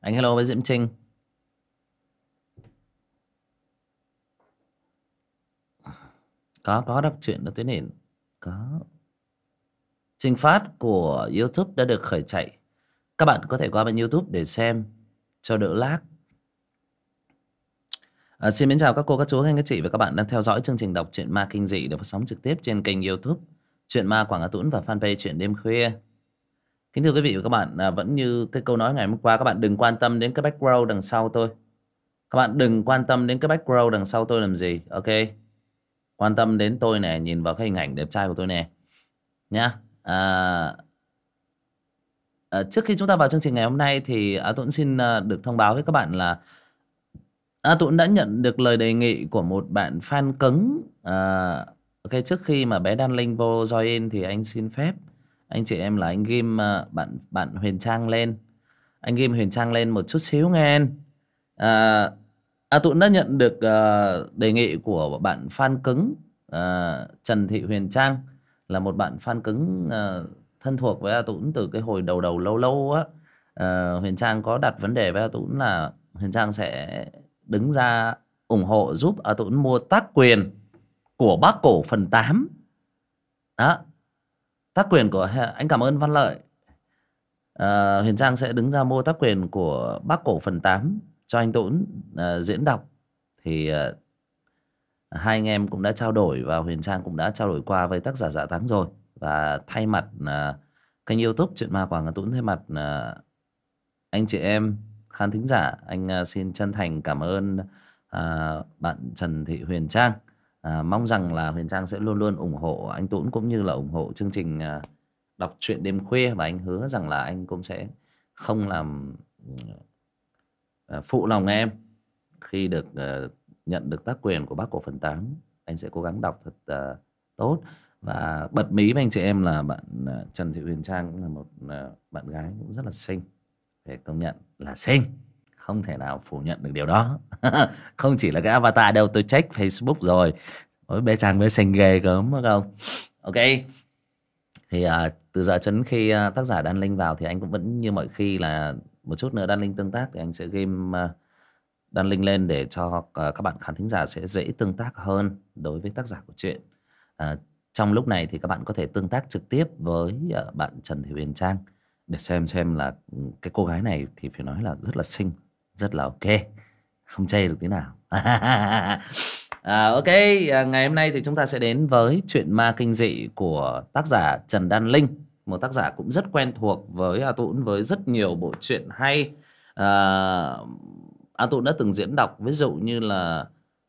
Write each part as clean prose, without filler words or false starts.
Anh hello với Diễm Trinh. Có đọc truyện ở tuyến nền. Có. Trình phát của YouTube đã được khởi chạy. Các bạn có thể qua bên YouTube để xem cho đỡ lag. Xin mến chào các cô, các chú, anh, các chị và các bạn đang theo dõi chương trình đọc truyện ma kinh dị được phát sóng trực tiếp trên kênh YouTube Truyện Ma Quảng Hà Tũng và fanpage Truyện Đêm Khuya. Kính thưa quý vị và các bạn, vẫn như cái câu nói ngày hôm qua, các bạn đừng quan tâm đến cái background đằng sau tôi. Các bạn đừng quan tâm đến cái background đằng sau tôi làm gì, ok? Quan tâm đến tôi nè, nhìn vào cái hình ảnh đẹp trai của tôi nè nhá. Trước khi chúng ta vào chương trình ngày hôm nay thì A Tuấn xin được thông báo với các bạn là A Tuấn đã nhận được lời đề nghị của một bạn fan cứng. Ok, trước khi mà bé Đan Linh vô join thì anh xin phép anh chị em là anh ghim bạn Huyền Trang lên. Anh ghim Huyền Trang lên một chút xíu nghe anh. A Tuấn đã nhận được đề nghị của bạn fan cứng Trần Thị Huyền Trang, là một bạn fan cứng thân thuộc với A Tuấn từ cái hồi đầu đầu lâu lâu á. Huyền Trang có đặt vấn đề với A Tuấn là Huyền Trang sẽ đứng ra ủng hộ giúp A Tuấn mua tác quyền của Bác Cổ phần 8 đó. Tác quyền của anh cảm ơn Văn Lợi. Huyền Trang sẽ đứng ra mua tác quyền của Bác Cổ phần 8 cho anh Tuấn diễn đọc. Thì hai anh em cũng đã trao đổi và Huyền Trang cũng đã trao đổi qua với tác giả Dạ Thắng rồi. Và thay mặt kênh YouTube Truyện Ma Quảng Hà Tũng, thay mặt anh chị em khán thính giả, anh xin chân thành cảm ơn bạn Trần Thị Huyền Trang. Mong rằng là Huyền Trang sẽ luôn luôn ủng hộ anh Tuấn cũng như là ủng hộ chương trình đọc truyện đêm khuya. Và anh hứa rằng là anh cũng sẽ không làm phụ lòng em. Khi được nhận được tác quyền của Bác Cổ phần 8, anh sẽ cố gắng đọc thật tốt. Và bật mí với anh chị em là bạn Trần Thị Huyền Trang cũng là một bạn gái cũng rất là xinh, phải công nhận là xinh, không thể nào phủ nhận được điều đó. Không chỉ là cái avatar đâu, tôi check Facebook rồi, ôi bé Trang bé xinh ghê gớm phải không? Ok, thì từ giờ đến khi tác giả Đan Linh vào thì anh cũng vẫn như mọi khi là một chút nữa Đan Linh tương tác thì anh sẽ game Đan Linh lên để cho các bạn khán thính giả sẽ dễ tương tác hơn đối với tác giả của truyện. Trong lúc này thì các bạn có thể tương tác trực tiếp với bạn Trần Thị Huyền Trang để xem là cái cô gái này thì phải nói là rất là xinh, rất là ok, không chê được tí nào. Ok, ngày hôm nay thì chúng ta sẽ đến với truyện ma kinh dị của tác giả Trần Đan Linh, một tác giả cũng rất quen thuộc với A Tũng với rất nhiều bộ truyện hay. A Tũng đã từng diễn đọc ví dụ như là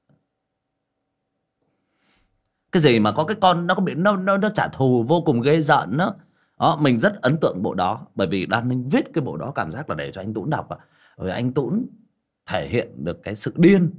cái gì mà có cái con nó có bị nó trả thù vô cùng ghê rợn đó. Đó, mình rất ấn tượng bộ đó bởi vì Đan Linh viết cái bộ đó cảm giác là để cho anh Tũng đọc, rồi anh Tũng thể hiện được cái sự điên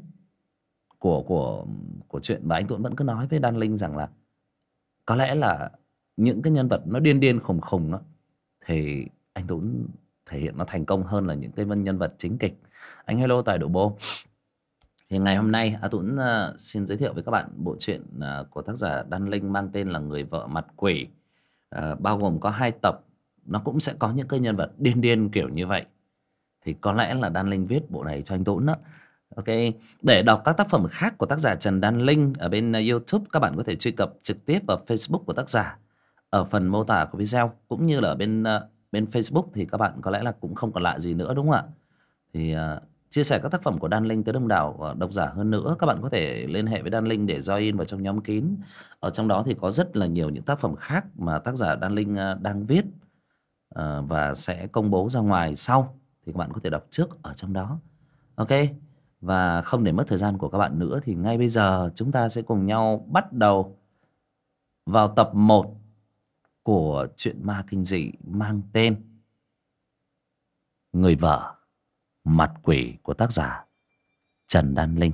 của chuyện. Và anh Tuấn vẫn cứ nói với Đan Linh rằng là có lẽ là những cái nhân vật nó điên điên khùng khùng đó, thì anh Tuấn thể hiện nó thành công hơn là những cái nhân vật chính kịch. Anh hello Tài Độ Bô. Thì ngày hôm nay A Tuấn xin giới thiệu với các bạn bộ truyện của tác giả Đan Linh mang tên là Người Vợ Mặt Quỷ. Bao gồm có 2 tập. Nó cũng sẽ có những cái nhân vật điên điên kiểu như vậy. Thì có lẽ là Đan Linh viết bộ này cho anh Tuấn đó. Ok, để đọc các tác phẩm khác của tác giả Trần Đan Linh ở bên YouTube, các bạn có thể truy cập trực tiếp vào Facebook của tác giả ở phần mô tả của video, cũng như là ở bên Facebook thì các bạn có lẽ là cũng không còn lạ gì nữa, đúng không ạ? Thì chia sẻ các tác phẩm của Đan Linh tới đông đảo độc giả hơn nữa. Các bạn có thể liên hệ với Đan Linh để join vào trong nhóm kín. Ở trong đó thì có rất là nhiều những tác phẩm khác mà tác giả Đan Linh đang viết và sẽ công bố ra ngoài sau, thì các bạn có thể đọc trước ở trong đó. Ok, và không để mất thời gian của các bạn nữa thì ngay bây giờ chúng ta sẽ cùng nhau bắt đầu vào tập 1 của truyện ma kinh dị mang tên Người Vợ Mặt Quỷ của tác giả Trần Đan Linh.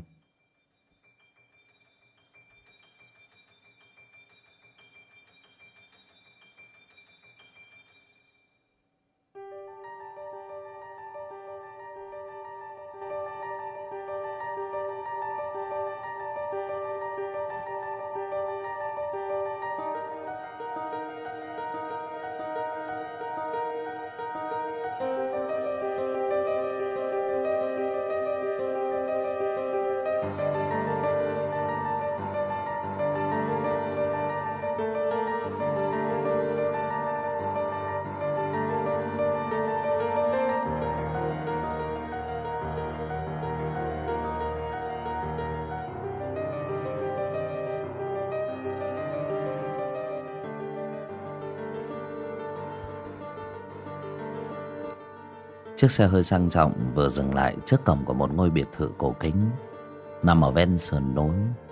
Chiếc xe hơi sang trọng vừa dừng lại trước cổng của một ngôi biệt thự cổ kính nằm ở ven sườn núi.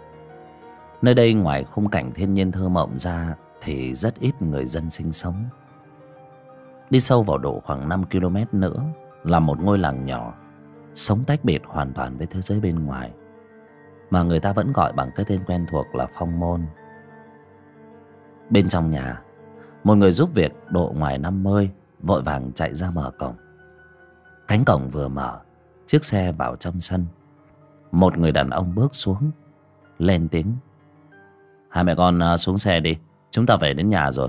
Nơi đây ngoài khung cảnh thiên nhiên thơ mộng ra thì rất ít người dân sinh sống. Đi sâu vào độ khoảng 5 km nữa là một ngôi làng nhỏ, sống tách biệt hoàn toàn với thế giới bên ngoài, mà người ta vẫn gọi bằng cái tên quen thuộc là Phong Môn. Bên trong nhà, một người giúp việc độ ngoài 50 vội vàng chạy ra mở cổng. Cánh cổng vừa mở, chiếc xe vào trong sân. Một người đàn ông bước xuống, lên tiếng: "Hai mẹ con xuống xe đi, chúng ta về đến nhà rồi."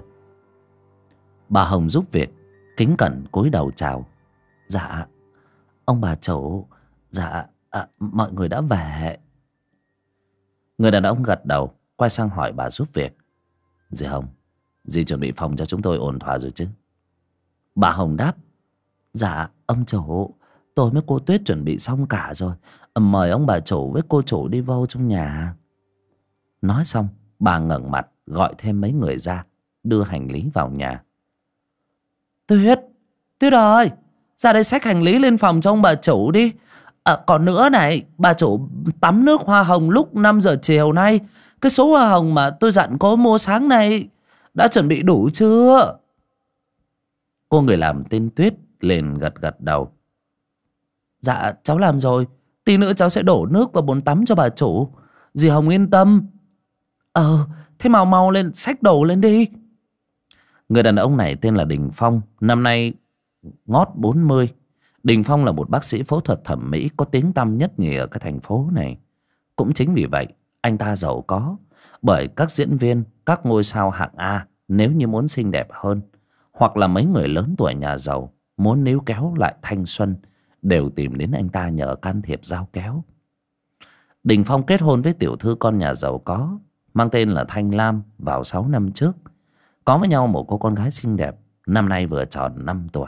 Bà Hồng giúp việc kính cẩn cúi đầu chào: "Dạ, ông bà chủ, dạ, mọi người đã về." Người đàn ông gật đầu, quay sang hỏi bà giúp việc: "Dì Hồng, dì chuẩn bị phòng cho chúng tôi ổn thỏa rồi chứ?" Bà Hồng đáp: "Dạ, ông chủ, tôi với cô Tuyết chuẩn bị xong cả rồi. Mời ông bà chủ với cô chủ đi vô trong nhà." Nói xong, bà ngẩng mặt gọi thêm mấy người ra, đưa hành lý vào nhà. "Tuyết, Tuyết ơi, ra đây xách hành lý lên phòng cho ông bà chủ đi. Còn nữa này, bà chủ tắm nước hoa hồng lúc 5 giờ chiều nay. Cái số hoa hồng mà tôi dặn cô mua sáng nay đã chuẩn bị đủ chưa?" Cô người làm tên Tuyết liền gật gật đầu: "Dạ, cháu làm rồi. Tí nữa cháu sẽ đổ nước vào bồn tắm cho bà chủ. Dì Hồng yên tâm." Thế mau mau lên, xách đồ lên đi." Người đàn ông này tên là Đình Phong, năm nay ngót 40. Đình Phong là một bác sĩ phẫu thuật thẩm mỹ có tiếng tăm nhất nhì ở cái thành phố này. Cũng chính vì vậy anh ta giàu có, bởi các diễn viên, các ngôi sao hạng A nếu như muốn xinh đẹp hơn, hoặc là mấy người lớn tuổi nhà giàu muốn níu kéo lại thanh xuân, đều tìm đến anh ta nhờ can thiệp dao kéo. Đình Phong kết hôn với tiểu thư con nhà giàu có mang tên là Thanh Lam vào 6 năm trước. Có với nhau một cô con gái xinh đẹp, năm nay vừa tròn 5 tuổi.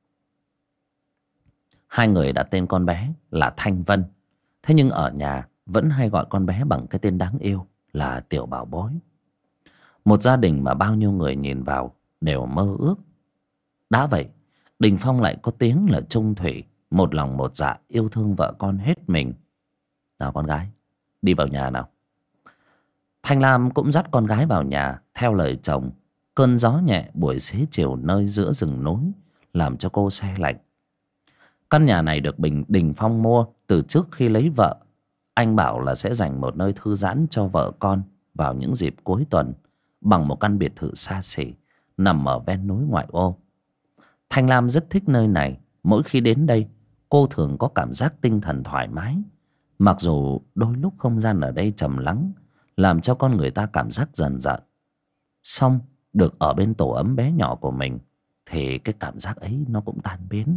Hai người đặt tên con bé là Thanh Vân. Thế nhưng ở nhà vẫn hay gọi con bé bằng cái tên đáng yêu là Tiểu Bảo Bối. Một gia đình mà bao nhiêu người nhìn vào đều mơ ước. Đã vậy, Đình Phong lại có tiếng là trung thủy, một lòng một dạ yêu thương vợ con hết mình. "Nào con gái, đi vào nhà nào." Thanh Lam cũng dắt con gái vào nhà theo lời chồng. Cơn gió nhẹ buổi xế chiều nơi giữa rừng núi làm cho cô se lạnh. Căn nhà này được Đình Phong mua từ trước khi lấy vợ. Anh bảo là sẽ dành một nơi thư giãn cho vợ con vào những dịp cuối tuần, bằng một căn biệt thự xa xỉ nằm ở ven núi ngoại ô. Thanh Lam rất thích nơi này. Mỗi khi đến đây, cô thường có cảm giác tinh thần thoải mái. Mặc dù đôi lúc không gian ở đây trầm lắng, làm cho con người ta cảm giác dần dần. Xong được ở bên tổ ấm bé nhỏ của mình thì cái cảm giác ấy nó cũng tan biến.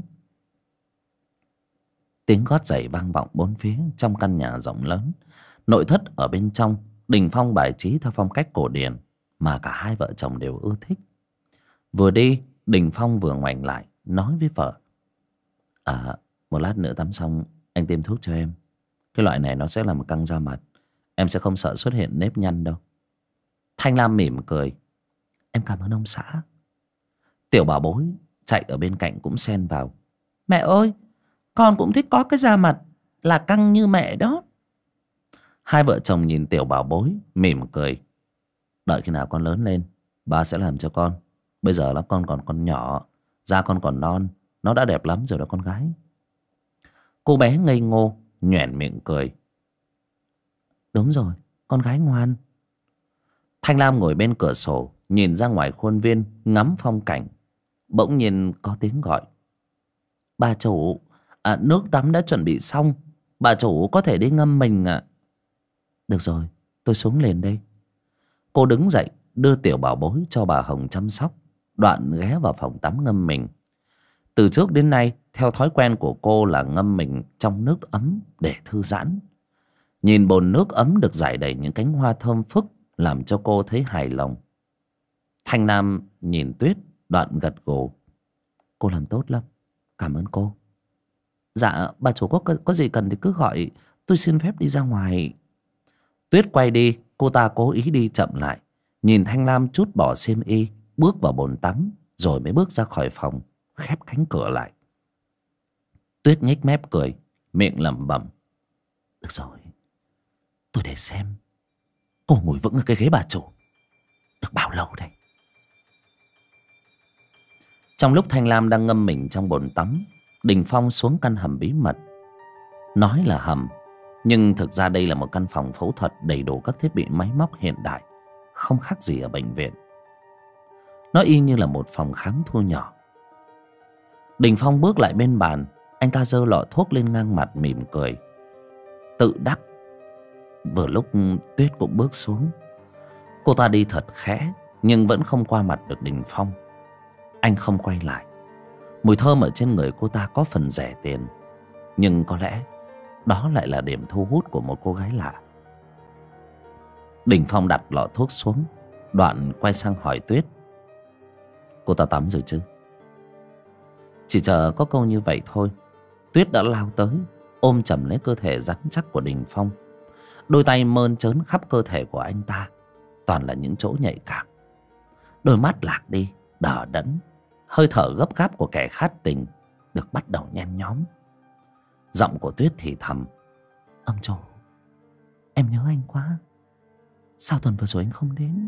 Tiếng gót giày vang vọng bốn phía trong căn nhà rộng lớn. Nội thất ở bên trong, Đình Phong bài trí theo phong cách cổ điển mà cả hai vợ chồng đều ưa thích. Vừa đi, Đình Phong vừa ngoảnh lại nói với vợ: "Một lát nữa tắm xong anh tiêm thuốc cho em. Cái loại này nó sẽ làm căng da mặt, em sẽ không sợ xuất hiện nếp nhăn đâu." Thanh Lam mỉm cười: "Em cảm ơn ông xã." Tiểu Bảo Bối chạy ở bên cạnh cũng xen vào: "Mẹ ơi, con cũng thích có cái da mặt là căng như mẹ đó." Hai vợ chồng nhìn Tiểu Bảo Bối mỉm cười: "Đợi khi nào con lớn lên, ba sẽ làm cho con. Bây giờ là con còn nhỏ, da con còn non, nó đã đẹp lắm rồi đó con gái." Cô bé ngây ngô nhoẻn miệng cười: "Đúng rồi, con gái ngoan." Thanh Lam ngồi bên cửa sổ nhìn ra ngoài khuôn viên ngắm phong cảnh. Bỗng nhiên có tiếng gọi: "Bà chủ, nước tắm đã chuẩn bị xong, bà chủ có thể đi ngâm mình ạ." "Được rồi, tôi xuống liền đây." Cô đứng dậy đưa Tiểu Bảo Bối cho bà Hồng chăm sóc, đoạn ghé vào phòng tắm ngâm mình. Từ trước đến nay, theo thói quen của cô là ngâm mình trong nước ấm để thư giãn. Nhìn bồn nước ấm được rải đầy những cánh hoa thơm phức làm cho cô thấy hài lòng. Thanh Nam nhìn Tuyết đoạn gật gù: "Cô làm tốt lắm, cảm ơn cô." "Dạ, bà chủ có gì cần thì cứ gọi, tôi xin phép đi ra ngoài." Tuyết quay đi, cô ta cố ý đi chậm lại, nhìn Thanh Lam trút bỏ xiêm y, bước vào bồn tắm, rồi mới bước ra khỏi phòng, khép cánh cửa lại. Tuyết nhếch mép cười, miệng lẩm bẩm: Được rồi, tôi để xem cô ngồi vững ở cái ghế bà chủ được bao lâu đây. Trong lúc Thanh Lam đang ngâm mình trong bồn tắm, Đình Phong xuống căn hầm bí mật. Nói là hầm, nhưng thực ra đây là một căn phòng phẫu thuật đầy đủ các thiết bị máy móc hiện đại, không khác gì ở bệnh viện. Nó y như là một phòng khám thu nhỏ. Đình Phong bước lại bên bàn, anh ta giơ lọ thuốc lên ngang mặt mỉm cười, tự đắc. Vừa lúc Tuyết cũng bước xuống. Cô ta đi thật khẽ, nhưng vẫn không qua mặt được Đình Phong. Anh không quay lại. Mùi thơm ở trên người cô ta có phần rẻ tiền, nhưng có lẽ đó lại là điểm thu hút của một cô gái lạ. Đình Phong đặt lọ thuốc xuống, đoạn quay sang hỏi Tuyết: Cô ta tắm rồi chứ? Chỉ chờ có câu như vậy thôi, Tuyết đã lao tới, ôm chầm lấy cơ thể rắn chắc của Đình Phong. Đôi tay mơn trớn khắp cơ thể của anh ta, toàn là những chỗ nhạy cảm. Đôi mắt lạc đi, đờ đẫn, hơi thở gấp gáp của kẻ khát tình được bắt đầu nhen nhóm. Giọng của Tuyết thì thầm: Ông chủ, em nhớ anh quá. Sao tuần vừa rồi anh không đến?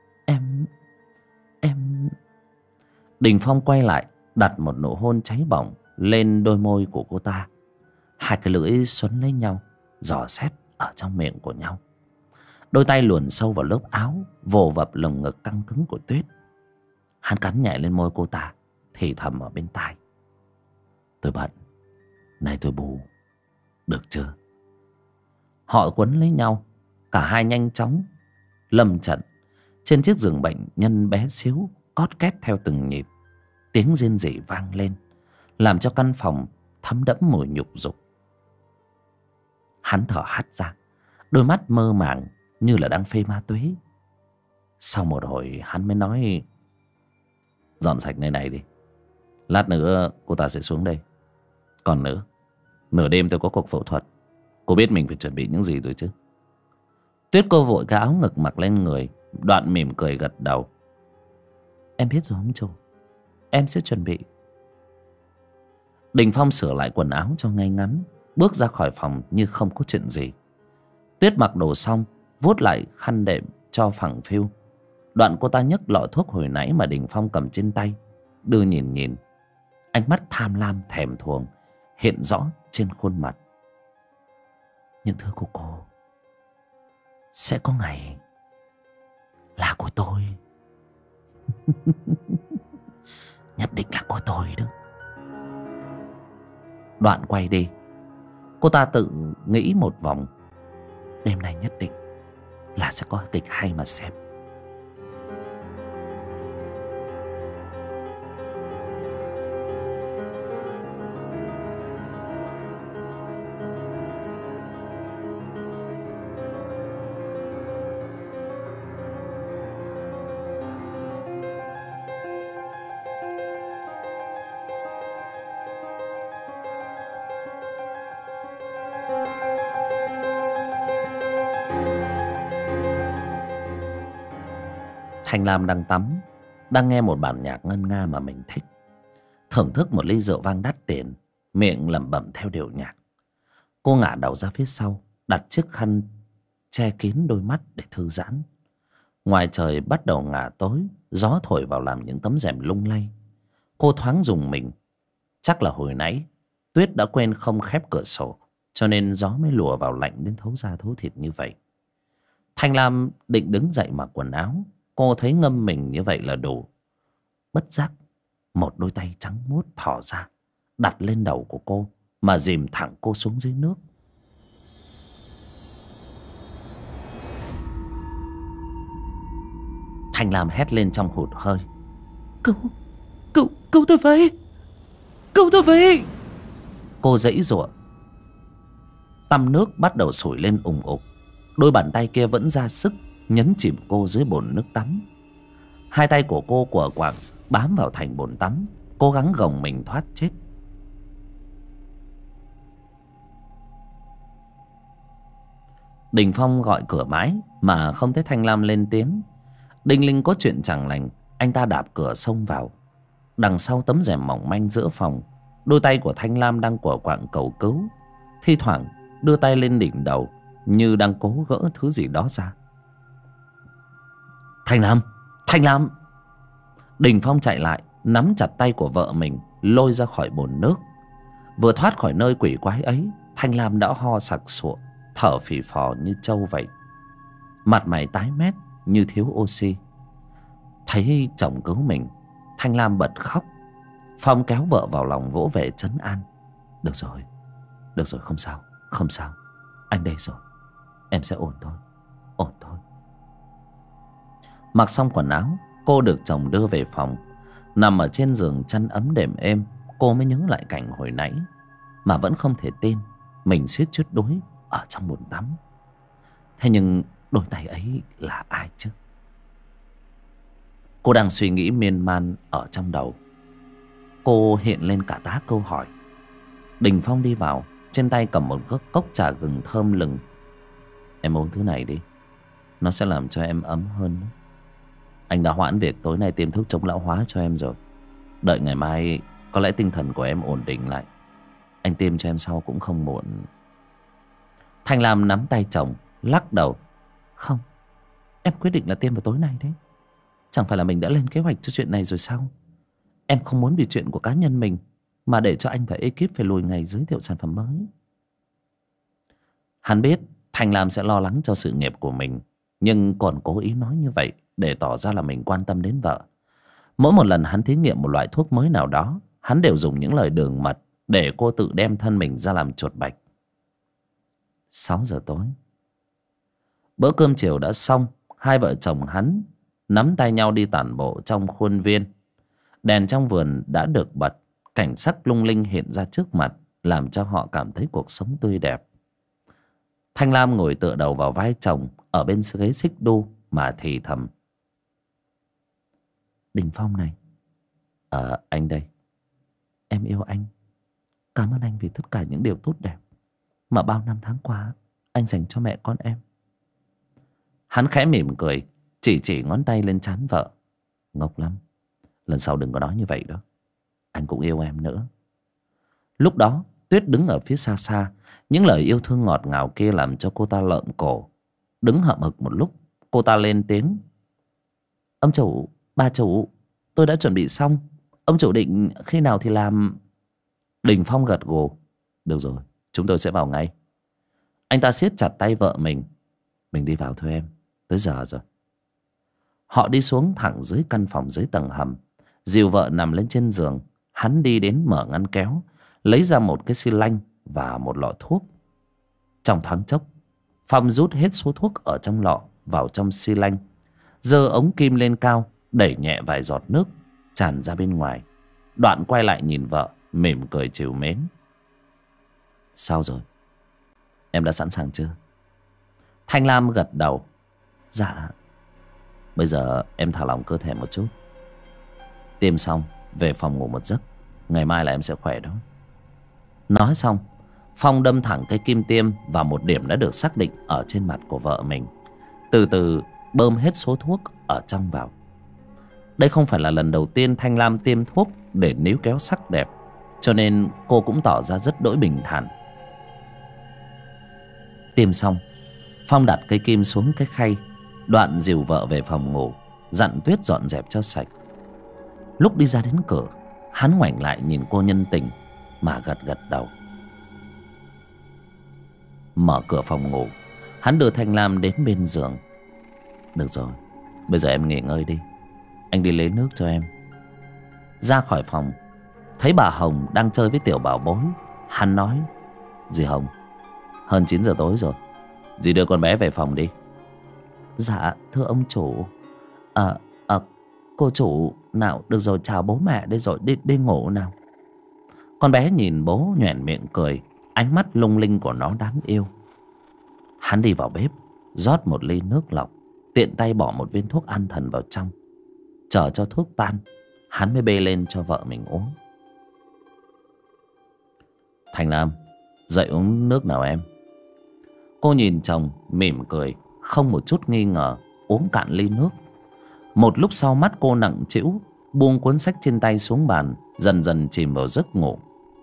Em... Đình Phong quay lại, đặt một nụ hôn cháy bỏng lên đôi môi của cô ta. Hai cái lưỡi xoắn lấy nhau, dò xét ở trong miệng của nhau. Đôi tay luồn sâu vào lớp áo, vồ vập lồng ngực căng cứng của Tuyết. Hắn cắn nhẹ lên môi cô ta, thì thầm ở bên tai: Tôi bận, nay tôi bù, được chưa? Họ quấn lấy nhau, cả hai nhanh chóng lâm trận. Trên chiếc giường bệnh nhân bé xíu cót két theo từng nhịp. Tiếng rên rỉ vang lên, làm cho căn phòng thấm đẫm mùi nhục dục. Hắn thở hắt ra, đôi mắt mơ màng như là đang phê ma túy. Sau một hồi hắn mới nói: Dọn sạch nơi này đi, lát nữa cô ta sẽ xuống đây. Còn nữa, nửa đêm tôi có cuộc phẫu thuật, cô biết mình phải chuẩn bị những gì rồi chứ? Tuyết cô vội cái áo ngực mặc lên người, đoạn mỉm cười gật đầu: Em biết rồi ông chủ, em sẽ chuẩn bị. Đình Phong sửa lại quần áo cho ngay ngắn, bước ra khỏi phòng như không có chuyện gì. Tuyết mặc đồ xong, vuốt lại khăn đệm cho phẳng phiu. Đoạn cô ta nhấc lọ thuốc hồi nãy mà Đình Phong cầm trên tay, đưa nhìn nhìn. Ánh mắt tham lam thèm thuồng hiện rõ trên khuôn mặt. Những thứ của cô sẽ có ngày là của tôi. Nhất định là của tôi đó. Đoạn quay đi, cô ta tự nghĩ một vòng: Đêm nay nhất định là sẽ có kịch hay mà xem. Thanh Lam đang tắm, đang nghe một bản nhạc ngân nga mà mình thích, thưởng thức một ly rượu vang đắt tiền, miệng lẩm bẩm theo điệu nhạc. Cô ngả đầu ra phía sau, đặt chiếc khăn che kín đôi mắt để thư giãn. Ngoài trời bắt đầu ngả tối, gió thổi vào làm những tấm rèm lung lay. Cô thoáng rùng mình, chắc là hồi nãy Tuyết đã quên không khép cửa sổ, cho nên gió mới lùa vào lạnh đến thấu da thấu thịt như vậy. Thanh Lam định đứng dậy mặc quần áo, cô thấy ngâm mình như vậy là đủ. Bất giác một đôi tay trắng muốt thò ra, đặt lên đầu của cô mà dìm thẳng cô xuống dưới nước. Thanh Lam hét lên trong hụt hơi: Cứu tôi với! Cứu tôi với! Cô giãy giụa. Tăm nước bắt đầu sủi lên ùng ục. Đôi bàn tay kia vẫn ra sức nhấn chìm cô dưới bồn nước tắm. Hai tay của cô quờ quạng bám vào thành bồn tắm, cố gắng gồng mình thoát chết. Đình Phong gọi cửa mãi mà không thấy Thanh Lam lên tiếng. Đinh linh có chuyện chẳng lành, anh ta đạp cửa xông vào. Đằng sau tấm rèm mỏng manh giữa phòng, Đôi tay của Thanh Lam đang quở quạng cầu cứu, thi thoảng đưa tay lên đỉnh đầu như đang cố gỡ thứ gì đó ra. Thanh Lam! Thanh Lam! Đình Phong chạy lại, nắm chặt tay của vợ mình, lôi ra khỏi bồn nước. Vừa thoát khỏi nơi quỷ quái ấy, Thanh Lam đã ho sặc sụa, thở phì phò như trâu vậy. Mặt mày tái mét như thiếu oxy. Thấy chồng cứu mình, Thanh Lam bật khóc. Phong kéo vợ vào lòng vỗ về trấn an. Được rồi, không sao, không sao. Anh đây rồi, em sẽ ổn thôi, ổn thôi. Mặc xong quần áo, cô được chồng đưa về phòng. Nằm ở trên giường chăn ấm đệm êm, cô mới nhớ lại cảnh hồi nãy mà vẫn không thể tin mình suýt chút đuối ở trong bồn tắm. Thế nhưng đôi tay ấy là ai chứ? Cô đang suy nghĩ miên man ở trong đầu. Cô hiện lên cả tá câu hỏi. Đình Phong đi vào, trên tay cầm một cốc trà gừng thơm lừng. Em uống thứ này đi, nó sẽ làm cho em ấm hơn. Anh đã hoãn việc tối nay tiêm thuốc chống lão hóa cho em rồi. Đợi ngày mai có lẽ tinh thần của em ổn định lại, anh tiêm cho em sau cũng không muộn. Thanh Lam nắm tay chồng, lắc đầu. Không, em quyết định là tiêm vào tối nay đấy. Chẳng phải là mình đã lên kế hoạch cho chuyện này rồi sao? Em không muốn vì chuyện của cá nhân mình mà để cho anh và ekip phải lùi ngày giới thiệu sản phẩm mới. Hắn biết Thanh Lam sẽ lo lắng cho sự nghiệp của mình, nhưng còn cố ý nói như vậy để tỏ ra là mình quan tâm đến vợ. Mỗi một lần hắn thí nghiệm một loại thuốc mới nào đó, hắn đều dùng những lời đường mật để cô tự đem thân mình ra làm chuột bạch. 6 giờ tối, bữa cơm chiều đã xong. Hai vợ chồng hắn nắm tay nhau đi tản bộ trong khuôn viên. Đèn trong vườn đã được bật, cảnh sắc lung linh hiện ra trước mặt, làm cho họ cảm thấy cuộc sống tươi đẹp. Thanh Lam ngồi tựa đầu vào vai chồng ở bên ghế xích đu mà thì thầm. Đình Phong này, anh đây. Em yêu anh. Cảm ơn anh vì tất cả những điều tốt đẹp mà bao năm tháng qua anh dành cho mẹ con em. Hắn khẽ mỉm cười, chỉ ngón tay lên trán vợ. Ngốc lắm, lần sau đừng có nói như vậy đó. Anh cũng yêu em nữa. Lúc đó Tuyết đứng ở phía xa xa. Những lời yêu thương ngọt ngào kia làm cho cô ta lợm cổ. Đứng hậm hực một lúc, cô ta lên tiếng. Ông chủ, bà chủ, tôi đã chuẩn bị xong. Ông chủ định khi nào thì làm? Đình Phong gật gù. Được rồi, chúng tôi sẽ vào ngay. Anh ta siết chặt tay vợ mình. Mình đi vào thôi em, tới giờ rồi. Họ đi xuống thẳng dưới căn phòng dưới tầng hầm. Dìu vợ nằm lên trên giường. Hắn đi đến mở ngăn kéo, lấy ra một cái xi lanh và một lọ thuốc. Trong thoáng chốc, Phong rút hết số thuốc ở trong lọ vào trong xi lanh, giơ ống kim lên cao, đẩy nhẹ vài giọt nước tràn ra bên ngoài. Đoạn quay lại nhìn vợ, mỉm cười trìu mến. Sao rồi? Em đã sẵn sàng chưa? Thanh Lam gật đầu. Dạ. Bây giờ em thả lỏng cơ thể một chút. Tiêm xong về phòng ngủ một giấc, ngày mai là em sẽ khỏe đó. Nói xong, Phong đâm thẳng cây kim tiêm vào một điểm đã được xác định ở trên mặt của vợ mình, từ từ bơm hết số thuốc ở trong vào. Đây không phải là lần đầu tiên Thanh Lam tiêm thuốc để níu kéo sắc đẹp, cho nên cô cũng tỏ ra rất đỗi bình thản. Tiêm xong, Phong đặt cây kim xuống cái khay, đoạn dìu vợ về phòng ngủ, dặn Tuyết dọn dẹp cho sạch. Lúc đi ra đến cửa, hắn ngoảnh lại nhìn cô nhân tình mà gật gật đầu. Mở cửa phòng ngủ, hắn đưa Thanh Lam đến bên giường. Được rồi, bây giờ em nghỉ ngơi đi, anh đi lấy nước cho em. Ra khỏi phòng, thấy bà Hồng đang chơi với tiểu bảo bối, hắn nói. Dì Hồng, hơn 9 giờ tối rồi, dì đưa con bé về phòng đi. Dạ thưa ông chủ. Cô chủ, nào được rồi, chào bố mẹ đây rồi, đi ngủ nào. Con bé nhìn bố nhoẻn miệng cười, ánh mắt lung linh của nó đáng yêu. Hắn đi vào bếp, rót một ly nước lọc, tiện tay bỏ một viên thuốc an thần vào trong. Chờ cho thuốc tan, hắn mới bê lên cho vợ mình uống. Thành Lam, dậy uống nước nào em. Cô nhìn chồng mỉm cười, không một chút nghi ngờ, uống cạn ly nước. Một lúc sau mắt cô nặng trĩu, buông cuốn sách trên tay xuống bàn, dần dần chìm vào giấc ngủ.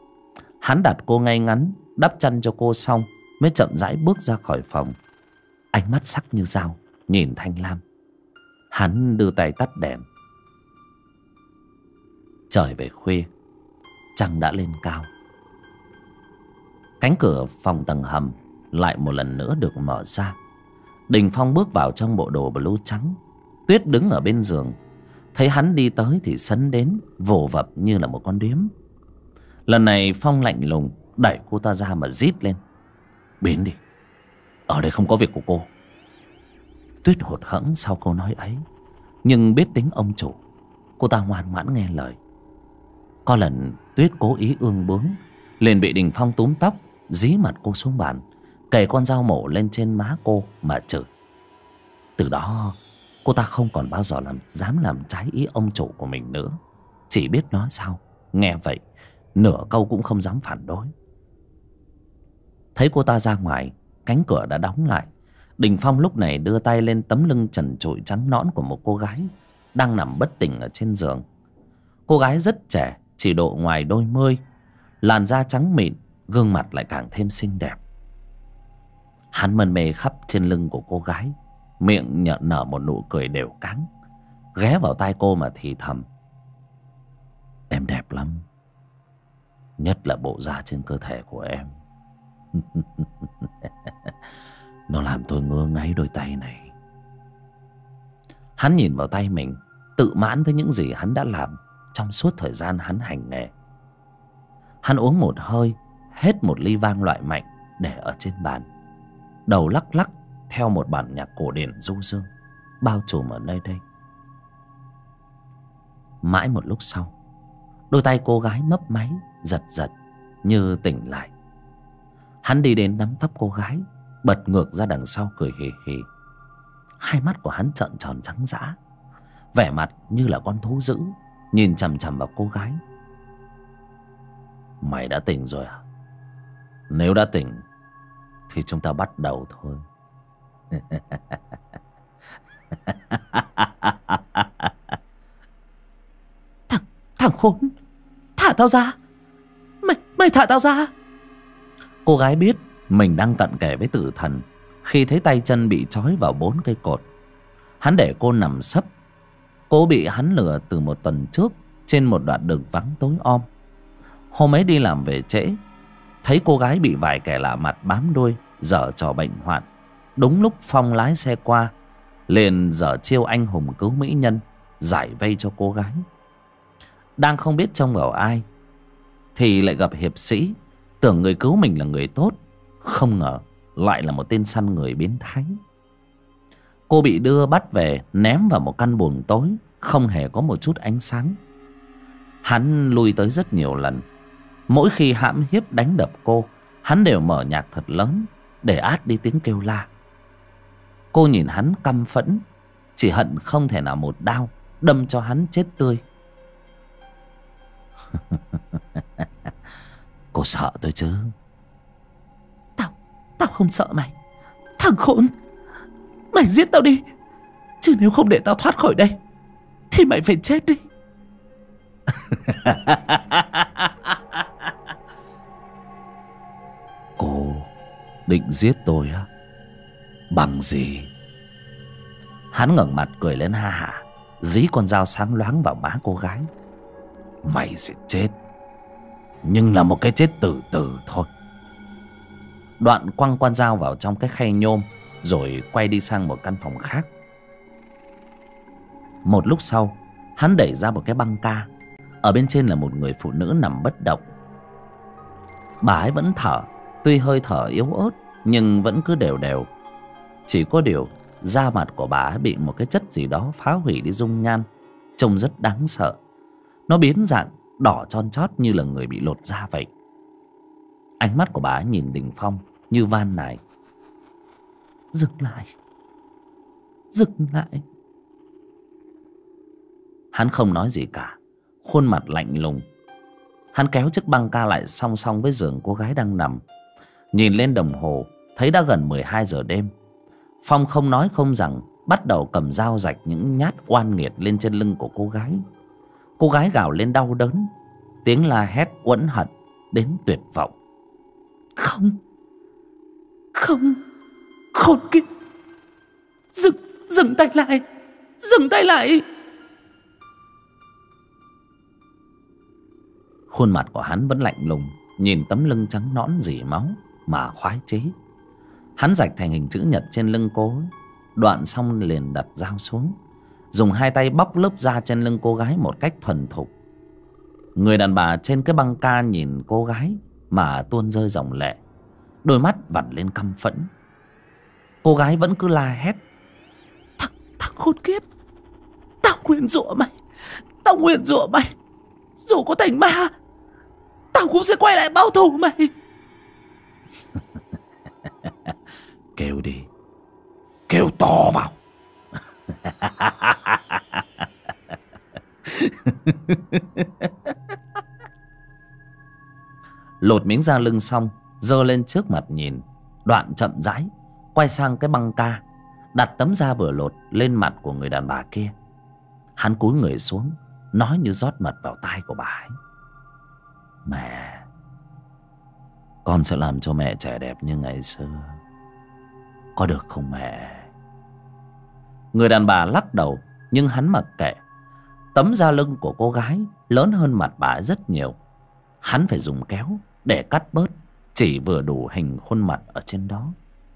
Hắn đặt cô ngay ngắn, đắp chăn cho cô xong mới chậm rãi bước ra khỏi phòng. Ánh mắt sắc như dao nhìn Thanh Lam. Hắn đưa tay tắt đèn. Trời về khuya, trăng đã lên cao. Cánh cửa phòng tầng hầm lại một lần nữa được mở ra. Đình Phong bước vào trong bộ đồ blue trắng. Tuyết đứng ở bên giường, thấy hắn đi tới thì sấn đến, vồ vập như là một con điếm. Lần này Phong lạnh lùng đẩy cô ta ra mà rít lên: "Biến đi, ở đây không có việc của cô." Tuyết hụt hẫng sau câu nói ấy, nhưng biết tính ông chủ, cô ta ngoan ngoãn nghe lời. Có lần Tuyết cố ý ương bướng, liền bị Đình Phong túm tóc, dí mặt cô xuống bàn, kề con dao mổ lên trên má cô mà chửi. Từ đó cô ta không còn bao giờ dám làm trái ý ông chủ của mình nữa. Chỉ biết nói sao, nghe vậy nửa câu cũng không dám phản đối. Thấy cô ta ra ngoài, cánh cửa đã đóng lại. Đình Phong lúc này đưa tay lên tấm lưng trần trụi trắng nõn của một cô gái đang nằm bất tỉnh ở trên giường. Cô gái rất trẻ, chỉ độ ngoài đôi mươi, làn da trắng mịn, gương mặt lại càng thêm xinh đẹp. Hắn mân mê khắp trên lưng của cô gái, miệng nở một nụ cười đều cáng, ghé vào tai cô mà thì thầm: "Em đẹp lắm, nhất là bộ da trên cơ thể của em." Nó làm tôi ngứa ngáy đôi tay này. Hắn nhìn vào tay mình, tự mãn với những gì hắn đã làm trong suốt thời gian hắn hành nghề. Hắn uống một hơi hết một ly vang loại mạnh để ở trên bàn, đầu lắc lắc theo một bản nhạc cổ điển du dương bao trùm ở nơi đây. Mãi một lúc sau, đôi tay cô gái mấp máy giật giật như tỉnh lại. Hắn đi đến nắm tóc cô gái, bật ngược ra đằng sau cười hì hì. Hai mắt của hắn trợn tròn trắng dã, vẻ mặt như là con thú dữ, nhìn chằm chằm vào cô gái. "Mày đã tỉnh rồi à? Nếu đã tỉnh thì chúng ta bắt đầu thôi." Thằng khốn, thả tao ra. Mày thả tao ra. Cô gái biết mình đang cận kề với tử thần khi thấy tay chân bị trói vào 4 cây cột. Hắn để cô nằm sấp. Cô bị hắn lừa từ một tuần trước trên một đoạn đường vắng tối om. Hôm ấy đi làm về trễ, thấy cô gái bị vài kẻ lạ mặt bám đuôi giở trò bệnh hoạn. Đúng lúc Phong lái xe qua, liền giở chiêu anh hùng cứu mỹ nhân, giải vây cho cô gái. Đang không biết trông vào ai thì lại gặp hiệp sĩ, tưởng người cứu mình là người tốt, không ngờ lại là một tên săn người biến thái. Cô bị đưa bắt về, ném vào một căn buồng tối, không hề có một chút ánh sáng. Hắn lui tới rất nhiều lần. Mỗi khi hãm hiếp đánh đập cô, hắn đều mở nhạc thật lớn để át đi tiếng kêu la. Cô nhìn hắn căm phẫn, chỉ hận không thể nào một đao đâm cho hắn chết tươi. Cô sợ tôi chứ? Tao không sợ mày, thằng khốn. Mày giết tao đi, chứ nếu không để tao thoát khỏi đây thì mày phải chết đi. Cô định giết tôi á? Bằng gì? Hắn ngẩng mặt cười lên ha hả, dí con dao sáng loáng vào má cô gái. Mày sẽ chết, nhưng là một cái chết từ từ thôi. Đoạn quăng con dao vào trong cái khay nhôm, rồi quay đi sang một căn phòng khác. Một lúc sau, hắn đẩy ra một cái băng ca. Ở bên trên là một người phụ nữ nằm bất động. Bà ấy vẫn thở, tuy hơi thở yếu ớt nhưng vẫn cứ đều đều. Chỉ có điều da mặt của bà ấy bị một cái chất gì đó phá hủy đi dung nhan, trông rất đáng sợ. Nó biến dạng đỏ chon chót như là người bị lột da vậy. Ánh mắt của bà ấy nhìn Đình Phong như van nài: Dừng lại, dừng lại. Hắn không nói gì cả, khuôn mặt lạnh lùng. Hắn kéo chiếc băng ca lại song song với giường cô gái đang nằm. Nhìn lên đồng hồ, thấy đã gần 12 giờ đêm. Phong không nói không rằng, bắt đầu cầm dao rạch những nhát oan nghiệt lên trên lưng của cô gái. Cô gái gào lên đau đớn, tiếng la hét uẫn hận đến tuyệt vọng. Không, không, khốn kiếp. Dừng tay lại, dừng tay lại. Khuôn mặt của hắn vẫn lạnh lùng, nhìn tấm lưng trắng nõn rỉ máu mà khoái chí. Hắn rạch thành hình chữ nhật trên lưng cô ấy. Đoạn xong liền đặt dao xuống, dùng hai tay bóc lớp da trên lưng cô gái một cách thuần thục. Người đàn bà trên cái băng ca nhìn cô gái mà tuôn rơi dòng lệ, đôi mắt vặn lên căm phẫn. Cô gái vẫn cứ la hét: Thằng khốn kiếp, tao nguyền rủa mày, tao nguyền rủa mày. Dù có thành ma, tao cũng sẽ quay lại báo thù mày. Kêu đi, kêu to vào. Lột miếng da lưng xong, giơ lên trước mặt nhìn. Đoạn chậm rãi quay sang cái băng ca, đặt tấm da vừa lột lên mặt của người đàn bà kia. Hắn cúi người xuống, nói như rót mật vào tai của bà ấy: Mẹ, con sẽ làm cho mẹ trẻ đẹp như ngày xưa, có được không mẹ? Người đàn bà lắc đầu, nhưng hắn mặc kệ. Tấm da lưng của cô gái lớn hơn mặt bà ấy rất nhiều. Hắn phải dùng kéo để cắt bớt, chỉ vừa đủ hình khuôn mặt ở trên đó.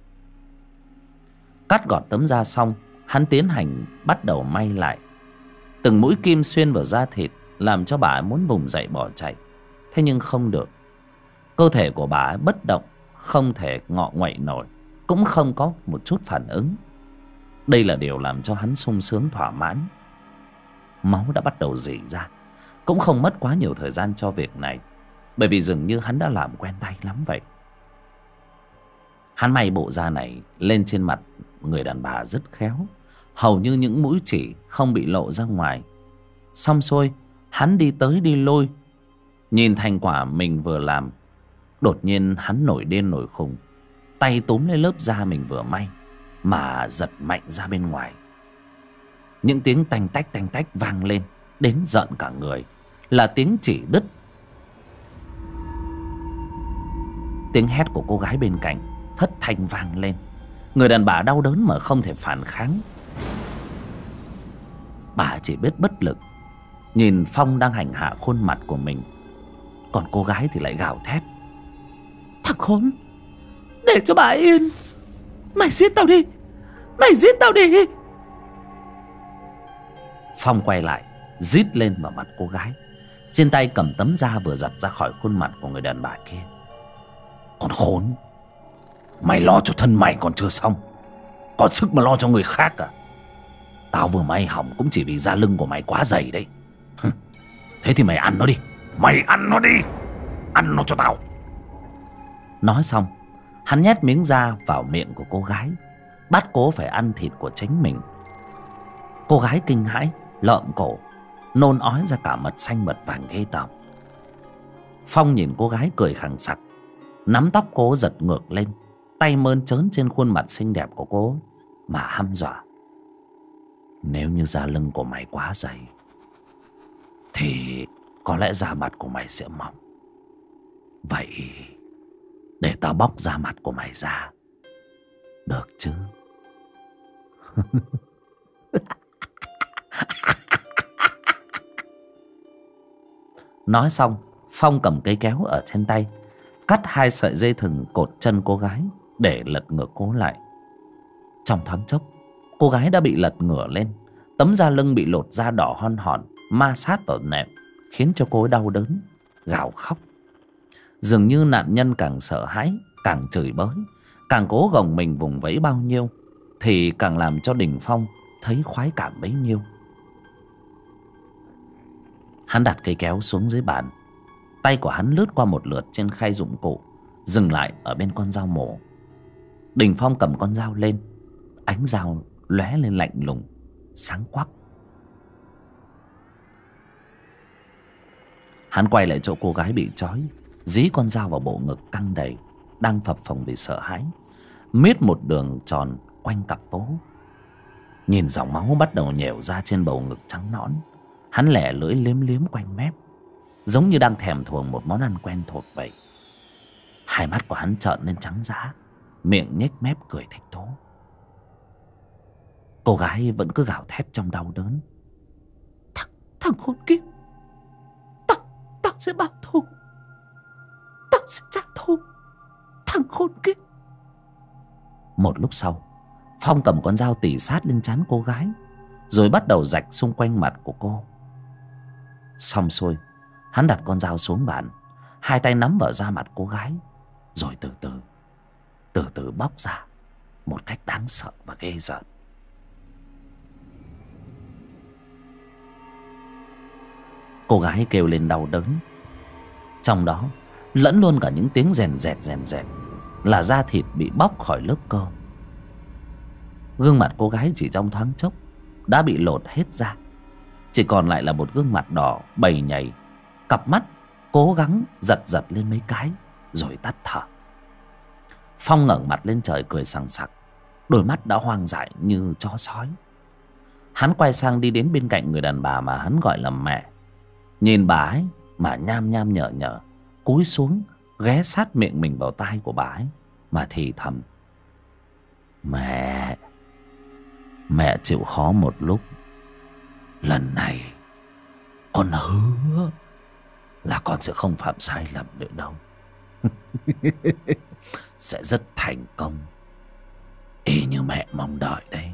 Cắt gọt tấm da xong, hắn tiến hành bắt đầu may lại. Từng mũi kim xuyên vào da thịt, làm cho bà ấy muốn vùng dậy bỏ chạy. Thế nhưng không được. Cơ thể của bà ấy bất động, không thể ngọ nguậy nổi, cũng không có một chút phản ứng. Đây là điều làm cho hắn sung sướng thỏa mãn. Máu đã bắt đầu rỉ ra. Cũng không mất quá nhiều thời gian cho việc này, bởi vì dường như hắn đã làm quen tay lắm vậy. Hắn may bộ da này lên trên mặt người đàn bà rất khéo, hầu như những mũi chỉ không bị lộ ra ngoài. Xong xuôi, hắn đi tới đi lui, nhìn thành quả mình vừa làm. Đột nhiên hắn nổi điên nổi khùng, tay túm lấy lớp da mình vừa may mà giật mạnh ra bên ngoài. Những tiếng tanh tách vang lên đến giận cả người, là tiếng chỉ đứt. Tiếng hét của cô gái bên cạnh thất thanh vang lên. Người đàn bà đau đớn mà không thể phản kháng. Bà chỉ biết bất lực nhìn Phong đang hành hạ khuôn mặt của mình. Còn cô gái thì lại gào thét: Thằng khốn, để cho bà yên. Mày giết tao đi, mày giết tao đi. Phong quay lại rít lên vào mặt cô gái, trên tay cầm tấm da vừa giật ra khỏi khuôn mặt của người đàn bà kia. Con khốn, mày lo cho thân mày còn chưa xong, còn sức mà lo cho người khác à? Tao vừa may hỏng cũng chỉ vì da lưng của mày quá dày đấy. Thế thì mày ăn nó đi, mày ăn nó đi, ăn nó cho tao. Nói xong, hắn nhét miếng da vào miệng của cô gái, bắt cố phải ăn thịt của chính mình. Cô gái kinh hãi lợm cổ, nôn ói ra cả mật xanh mật vàng ghê tởm. Phong nhìn cô gái cười khằng sặc, nắm tóc cô giật ngược lên, tay mơn trớn trên khuôn mặt xinh đẹp của cô mà hăm dọa: Nếu như da lưng của mày quá dày thì có lẽ da mặt của mày sẽ mỏng. Vậy để tao bóc da mặt của mày ra, được chứ? Nói xong, Phong cầm cây kéo ở trên tay, cắt 2 sợi dây thừng cột chân cô gái để lật ngược cô lại. Trong thoáng chốc, cô gái đã bị lật ngửa lên. Tấm da lưng bị lột da đỏ hon hòn ma sát vào nệm, khiến cho cô ấy đau đớn gào khóc. Dường như nạn nhân càng sợ hãi, càng chửi bới, càng cố gồng mình vùng vẫy bao nhiêu thì càng làm cho Đình Phong thấy khoái cảm bấy nhiêu. Hắn đặt cây kéo xuống dưới bàn, tay của hắn lướt qua một lượt trên khay dụng cụ, dừng lại ở bên con dao mổ. Đình Phong cầm con dao lên, ánh dao lóe lên lạnh lùng, sáng quắc. Hắn quay lại chỗ cô gái bị trói, dí con dao vào bộ ngực căng đầy, đang phập phồng vì sợ hãi, miết một đường tròn quanh cặp vú. Nhìn dòng máu bắt đầu nhèo ra trên bầu ngực trắng nõn, hắn lẻ lưỡi liếm liếm quanh mép. giống như đang thèm thuồng một món ăn quen thuộc vậy. Hai mắt của hắn trợn lên trắng dã, miệng nhếch mép cười thích thú. Cô gái vẫn cứ gào thét trong đau đớn. Thằng khốn kiếp, tao sẽ báo thù, tao sẽ trả thù. Thằng khốn kiếp. Một lúc sau, Phong cầm con dao tỉ sát lên trán cô gái, rồi bắt đầu rạch xung quanh mặt của cô. Xong xuôi, hắn đặt con dao xuống bàn, hai tay nắm vào da mặt cô gái, rồi từ từ bóc ra một cách đáng sợ và ghê rợn. Cô gái kêu lên đau đớn, trong đó lẫn luôn cả những tiếng rèn rẹt là da thịt bị bóc khỏi lớp cơ. Gương mặt cô gái chỉ trong thoáng chốc đã bị lột hết ra, chỉ còn lại là một gương mặt đỏ bầy nhầy. Cặp mắt cố gắng giật lên mấy cái rồi tắt thở. Phong ngẩng mặt lên trời cười sằng sặc, đôi mắt đã hoang dại như chó sói. Hắn quay sang đi đến bên cạnh người đàn bà mà hắn gọi là mẹ. Nhìn bà ấy mà nham nham nhở nhở, cúi xuống ghé sát miệng mình vào tai của bà ấy mà thì thầm: Mẹ chịu khó một lúc. Lần này con hứa là con sẽ không phạm sai lầm nữa đâu. Sẽ rất thành công, y như mẹ mong đợi đấy.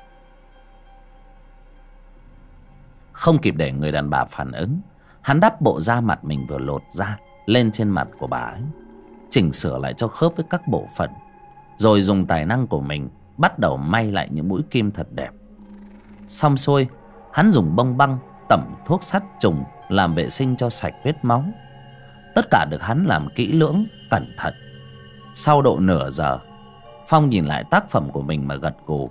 Không kịp để người đàn bà phản ứng, hắn đắp bộ da mặt mình vừa lột ra lên trên mặt của bà ấy, chỉnh sửa lại cho khớp với các bộ phận, rồi dùng tài năng của mình bắt đầu may lại những mũi kim thật đẹp. Xong xuôi, hắn dùng bông băng tẩm thuốc sát trùng làm vệ sinh cho sạch vết máu. Tất cả được hắn làm kỹ lưỡng, cẩn thận. Sau độ nửa giờ, Phong nhìn lại tác phẩm của mình mà gật gù.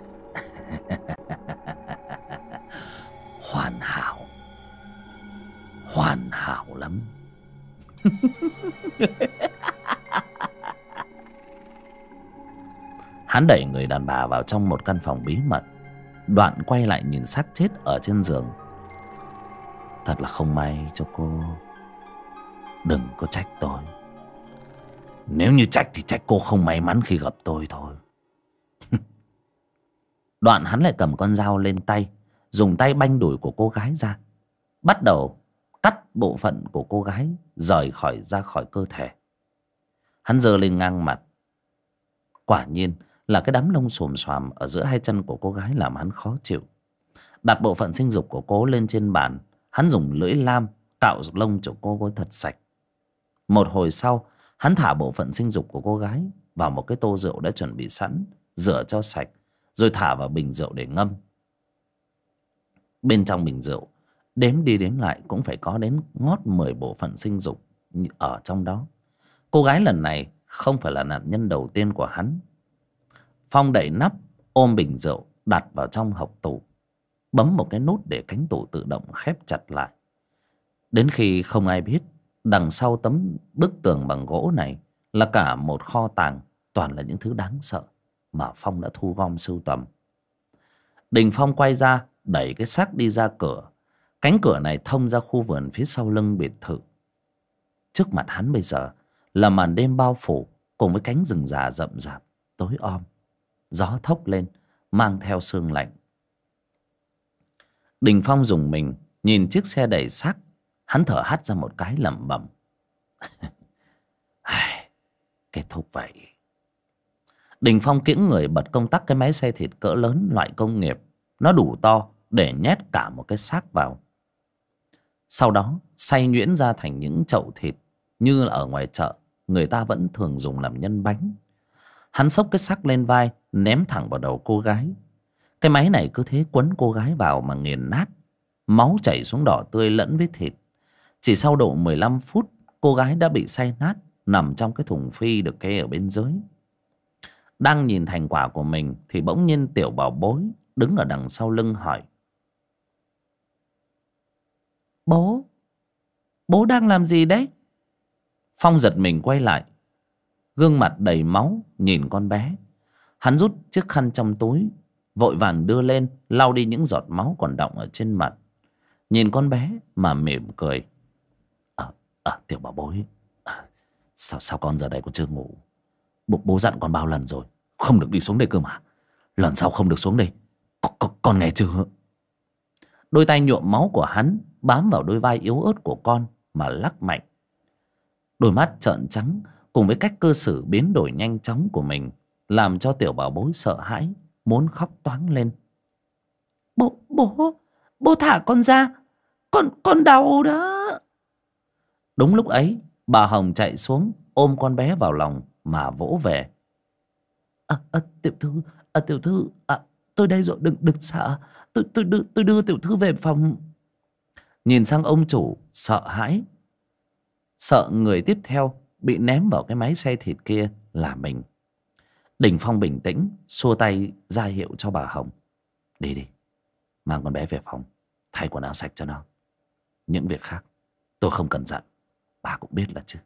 Hoàn hảo lắm. Hắn đẩy người đàn bà vào trong một căn phòng bí mật, đoạn quay lại nhìn xác chết ở trên giường. Thật là không may cho cô. Đừng có trách tôi. Nếu như trách thì trách cô không may mắn khi gặp tôi thôi. Đoạn hắn lại cầm con dao lên tay, dùng tay banh đùi của cô gái ra, bắt đầu cắt bộ phận của cô gái rời ra khỏi cơ thể. Hắn giơ lên ngang mặt. Quả nhiên là cái đám lông xồm xoàm ở giữa hai chân của cô gái làm hắn khó chịu. Đặt bộ phận sinh dục của cô lên trên bàn, hắn dùng lưỡi lam cạo lông cho cô thật sạch. Một hồi sau, hắn thả bộ phận sinh dục của cô gái vào một cái tô rượu đã chuẩn bị sẵn, rửa cho sạch, rồi thả vào bình rượu để ngâm. Bên trong bình rượu, đếm đi đếm lại cũng phải có đến ngót 10 bộ phận sinh dục ở trong đó. Cô gái lần này không phải là nạn nhân đầu tiên của hắn. Phong đậy nắp, ôm bình rượu đặt vào trong hộc tủ, bấm một cái nút để cánh tủ tự động khép chặt lại. Đến khi không ai biết, đằng sau tấm bức tường bằng gỗ này là cả một kho tàng toàn là những thứ đáng sợ mà Phong đã thu gom sưu tầm. Đình Phong quay ra, đẩy cái xác đi ra cửa. Cánh cửa này thông ra khu vườn phía sau lưng biệt thự. Trước mặt hắn bây giờ là màn đêm bao phủ cùng với cánh rừng già rậm rạp tối om. Gió thốc lên mang theo sương lạnh. Đình Phong dùng mình nhìn chiếc xe đầy xác. Hắn thở hắt ra một cái lẩm bẩm. Kết thúc vậy. Đình Phong kiễng người bật công tắc cái máy xay thịt cỡ lớn loại công nghiệp. Nó đủ to để nhét cả một cái xác vào. Sau đó xay nhuyễn ra thành những chậu thịt như là ở ngoài chợ người ta vẫn thường dùng làm nhân bánh. Hắn xốc cái xác lên vai, ném thẳng vào đầu cô gái. Cái máy này cứ thế quấn cô gái vào mà nghiền nát. Máu chảy xuống đỏ tươi lẫn với thịt. Chỉ sau độ 15 phút, cô gái đã bị xay nát, nằm trong cái thùng phi được kê ở bên dưới. Đang nhìn thành quả của mình thì bỗng nhiên Tiểu Bảo Bối đứng ở đằng sau lưng hỏi: Bố đang làm gì đấy? Phong giật mình quay lại, gương mặt đầy máu nhìn con bé. Hắn rút chiếc khăn trong túi, vội vàng đưa lên lau đi những giọt máu còn đọng ở trên mặt. Nhìn con bé mà mỉm cười. Tiểu bảo bối, sao con giờ này còn chưa ngủ? Bố dặn con bao lần rồi, không được đi xuống đây cơ mà. Lần sau không được xuống đây, con nghe chưa? Đôi tay nhuộm máu của hắn bám vào đôi vai yếu ớt của con mà lắc mạnh. Đôi mắt trợn trắng cùng với cách cư xử biến đổi nhanh chóng của mình làm cho tiểu bảo bối sợ hãi, muốn khóc toáng lên. Bố thả con ra, con đau đó. Đúng lúc ấy, bà Hồng chạy xuống ôm con bé vào lòng mà vỗ về. Tiểu thư, tôi đây rồi, đừng sợ. Tôi đưa tiểu thư về phòng. Nhìn sang ông chủ sợ hãi, sợ người tiếp theo bị ném vào cái máy xay thịt kia là mình. Đình Phong bình tĩnh xua tay ra hiệu cho bà Hồng. Đi, mang con bé về phòng, thay quần áo sạch cho nó. Những việc khác tôi không cần dặn, bà cũng biết là chứ.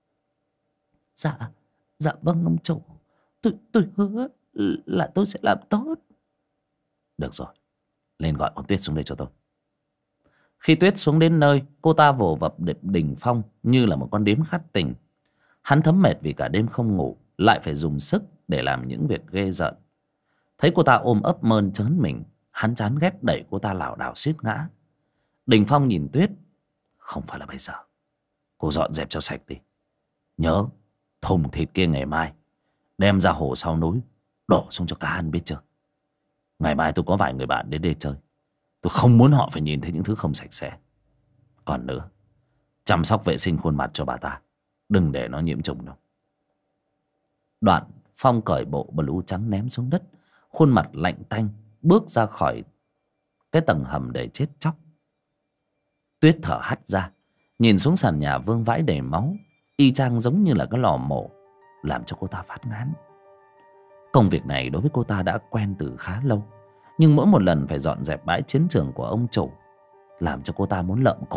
Dạ vâng ông chủ. Tôi hứa là tôi sẽ làm tốt. Được rồi, lên gọi con Tuyết xuống đây cho tôi. Khi Tuyết xuống đến nơi, cô ta vồ vập Đình Phong như là một con điếm khát tình. Hắn thấm mệt vì cả đêm không ngủ, lại phải dùng sức để làm những việc ghê rợn. Thấy cô ta ôm ấp mơn trớn mình, hắn chán ghét đẩy cô ta lảo đảo suýt ngã. Đình Phong nhìn Tuyết. Không phải là bây giờ, cô dọn dẹp cho sạch đi. Nhớ, thùng thịt kia ngày mai đem ra hồ sau núi, đổ xuống cho cá ăn, biết chưa? Ngày mai tôi có vài người bạn đến đây chơi, tôi không muốn họ phải nhìn thấy những thứ không sạch sẽ. Còn nữa, chăm sóc vệ sinh khuôn mặt cho bà ta, đừng để nó nhiễm trùng đâu. Đoạn Phong cởi bộ blue trắng ném xuống đất, khuôn mặt lạnh tanh bước ra khỏi cái tầng hầm để chết chóc. Tuyết thở hắt ra, nhìn xuống sàn nhà vương vãi đầy máu, y chang giống như là cái lò mổ, làm cho cô ta phát ngán. Công việc này đối với cô ta đã quen từ khá lâu, nhưng mỗi một lần phải dọn dẹp bãi chiến trường của ông chủ làm cho cô ta muốn lợm cổ.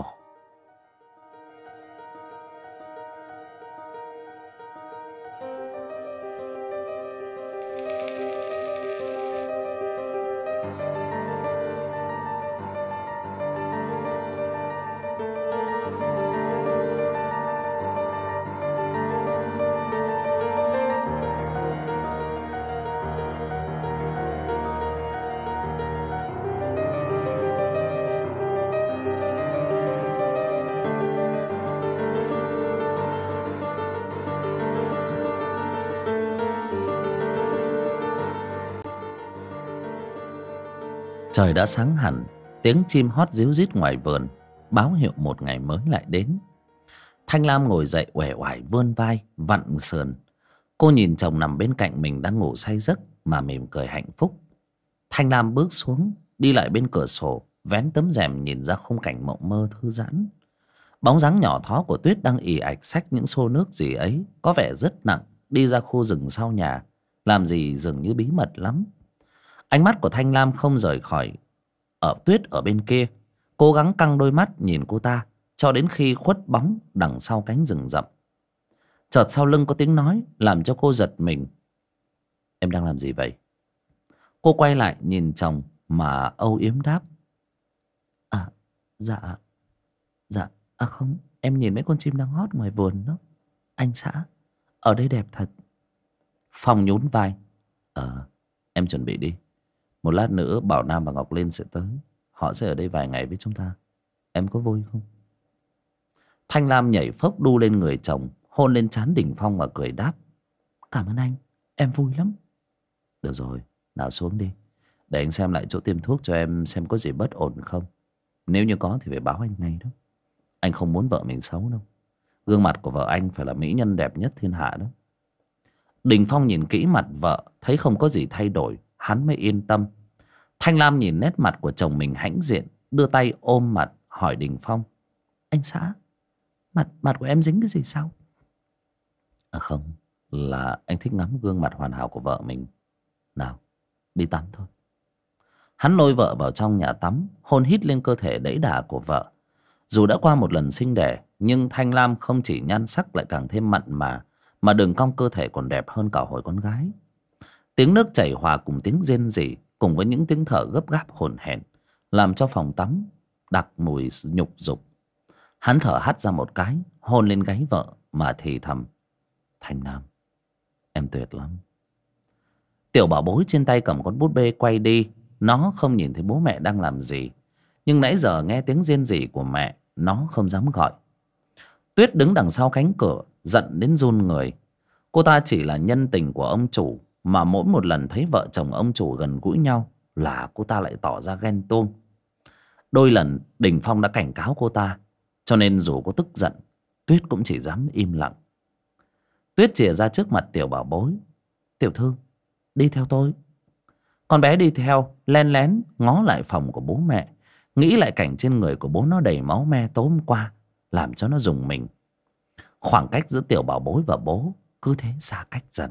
Trời đã sáng hẳn, tiếng chim hót ríu rít ngoài vườn báo hiệu một ngày mới lại đến. Thanh Lam ngồi dậy uể oải vươn vai vặn sườn. Cô nhìn chồng nằm bên cạnh mình đang ngủ say giấc mà mỉm cười hạnh phúc. Thanh Lam bước xuống, đi lại bên cửa sổ, vén tấm rèm nhìn ra khung cảnh mộng mơ thư giãn. Bóng dáng nhỏ thó của Tuyết đang ì ạch xách những xô nước gì ấy, có vẻ rất nặng, đi ra khu rừng sau nhà, làm gì dường như bí mật lắm. Ánh mắt của Thanh Lam không rời khỏi Tuyết ở bên kia, cố gắng căng đôi mắt nhìn cô ta cho đến khi khuất bóng đằng sau cánh rừng rậm. Chợt sau lưng có tiếng nói làm cho cô giật mình. Em đang làm gì vậy? Cô quay lại nhìn chồng mà âu yếm đáp. Dạ không, em nhìn mấy con chim đang hót ngoài vườn đó anh xã, ở đây đẹp thật. Phong nhún vai. Em chuẩn bị đi, một lát nữa Bảo Nam và Ngọc Liên sẽ tới, họ sẽ ở đây vài ngày với chúng ta, em có vui không? Thanh Lam nhảy phốc đu lên người chồng, hôn lên trán Đình Phong và cười đáp. Cảm ơn anh, em vui lắm. Được rồi, nào xuống đi, để anh xem lại chỗ tiêm thuốc cho em xem có gì bất ổn không. Nếu như có thì phải báo anh ngay đó. Anh không muốn vợ mình xấu đâu. Gương mặt của vợ anh phải là mỹ nhân đẹp nhất thiên hạ đó. Đình Phong nhìn kỹ mặt vợ, thấy không có gì thay đổi, hắn mới yên tâm. Thanh Lam nhìn nét mặt của chồng mình hãnh diện, đưa tay ôm mặt hỏi Đình Phong. Anh xã, mặt của em dính cái gì sao? Không, là anh thích ngắm gương mặt hoàn hảo của vợ mình. Nào, đi tắm thôi. Hắn lôi vợ vào trong nhà tắm, hôn hít lên cơ thể đẫy đà của vợ. Dù đã qua một lần sinh đẻ, nhưng Thanh Lam không chỉ nhan sắc lại càng thêm mặn mà đường cong cơ thể còn đẹp hơn cả hồi con gái. Tiếng nước chảy hòa cùng tiếng rên rỉ, cùng với những tiếng thở gấp gáp hổn hển, làm cho phòng tắm đặc mùi nhục dục. Hắn thở hắt ra một cái, hôn lên gáy vợ mà thì thầm: Thanh Nam, em tuyệt lắm. Tiểu bảo bối trên tay cầm con búp bê quay đi. Nó không nhìn thấy bố mẹ đang làm gì, nhưng nãy giờ nghe tiếng rên rỉ của mẹ, nó không dám gọi. Tuyết đứng đằng sau cánh cửa, giận đến run người. Cô ta chỉ là nhân tình của ông chủ, mà mỗi một lần thấy vợ chồng ông chủ gần gũi nhau là cô ta lại tỏ ra ghen tuông. Đôi lần Đình Phong đã cảnh cáo cô ta, cho nên dù có tức giận, Tuyết cũng chỉ dám im lặng. Tuyết chìa ra trước mặt tiểu bảo bối: Tiểu thư, đi theo tôi. Con bé đi theo, len lén ngó lại phòng của bố mẹ, nghĩ lại cảnh trên người của bố nó đầy máu me tối hôm qua, làm cho nó rùng mình. Khoảng cách giữa tiểu bảo bối và bố cứ thế xa cách dần.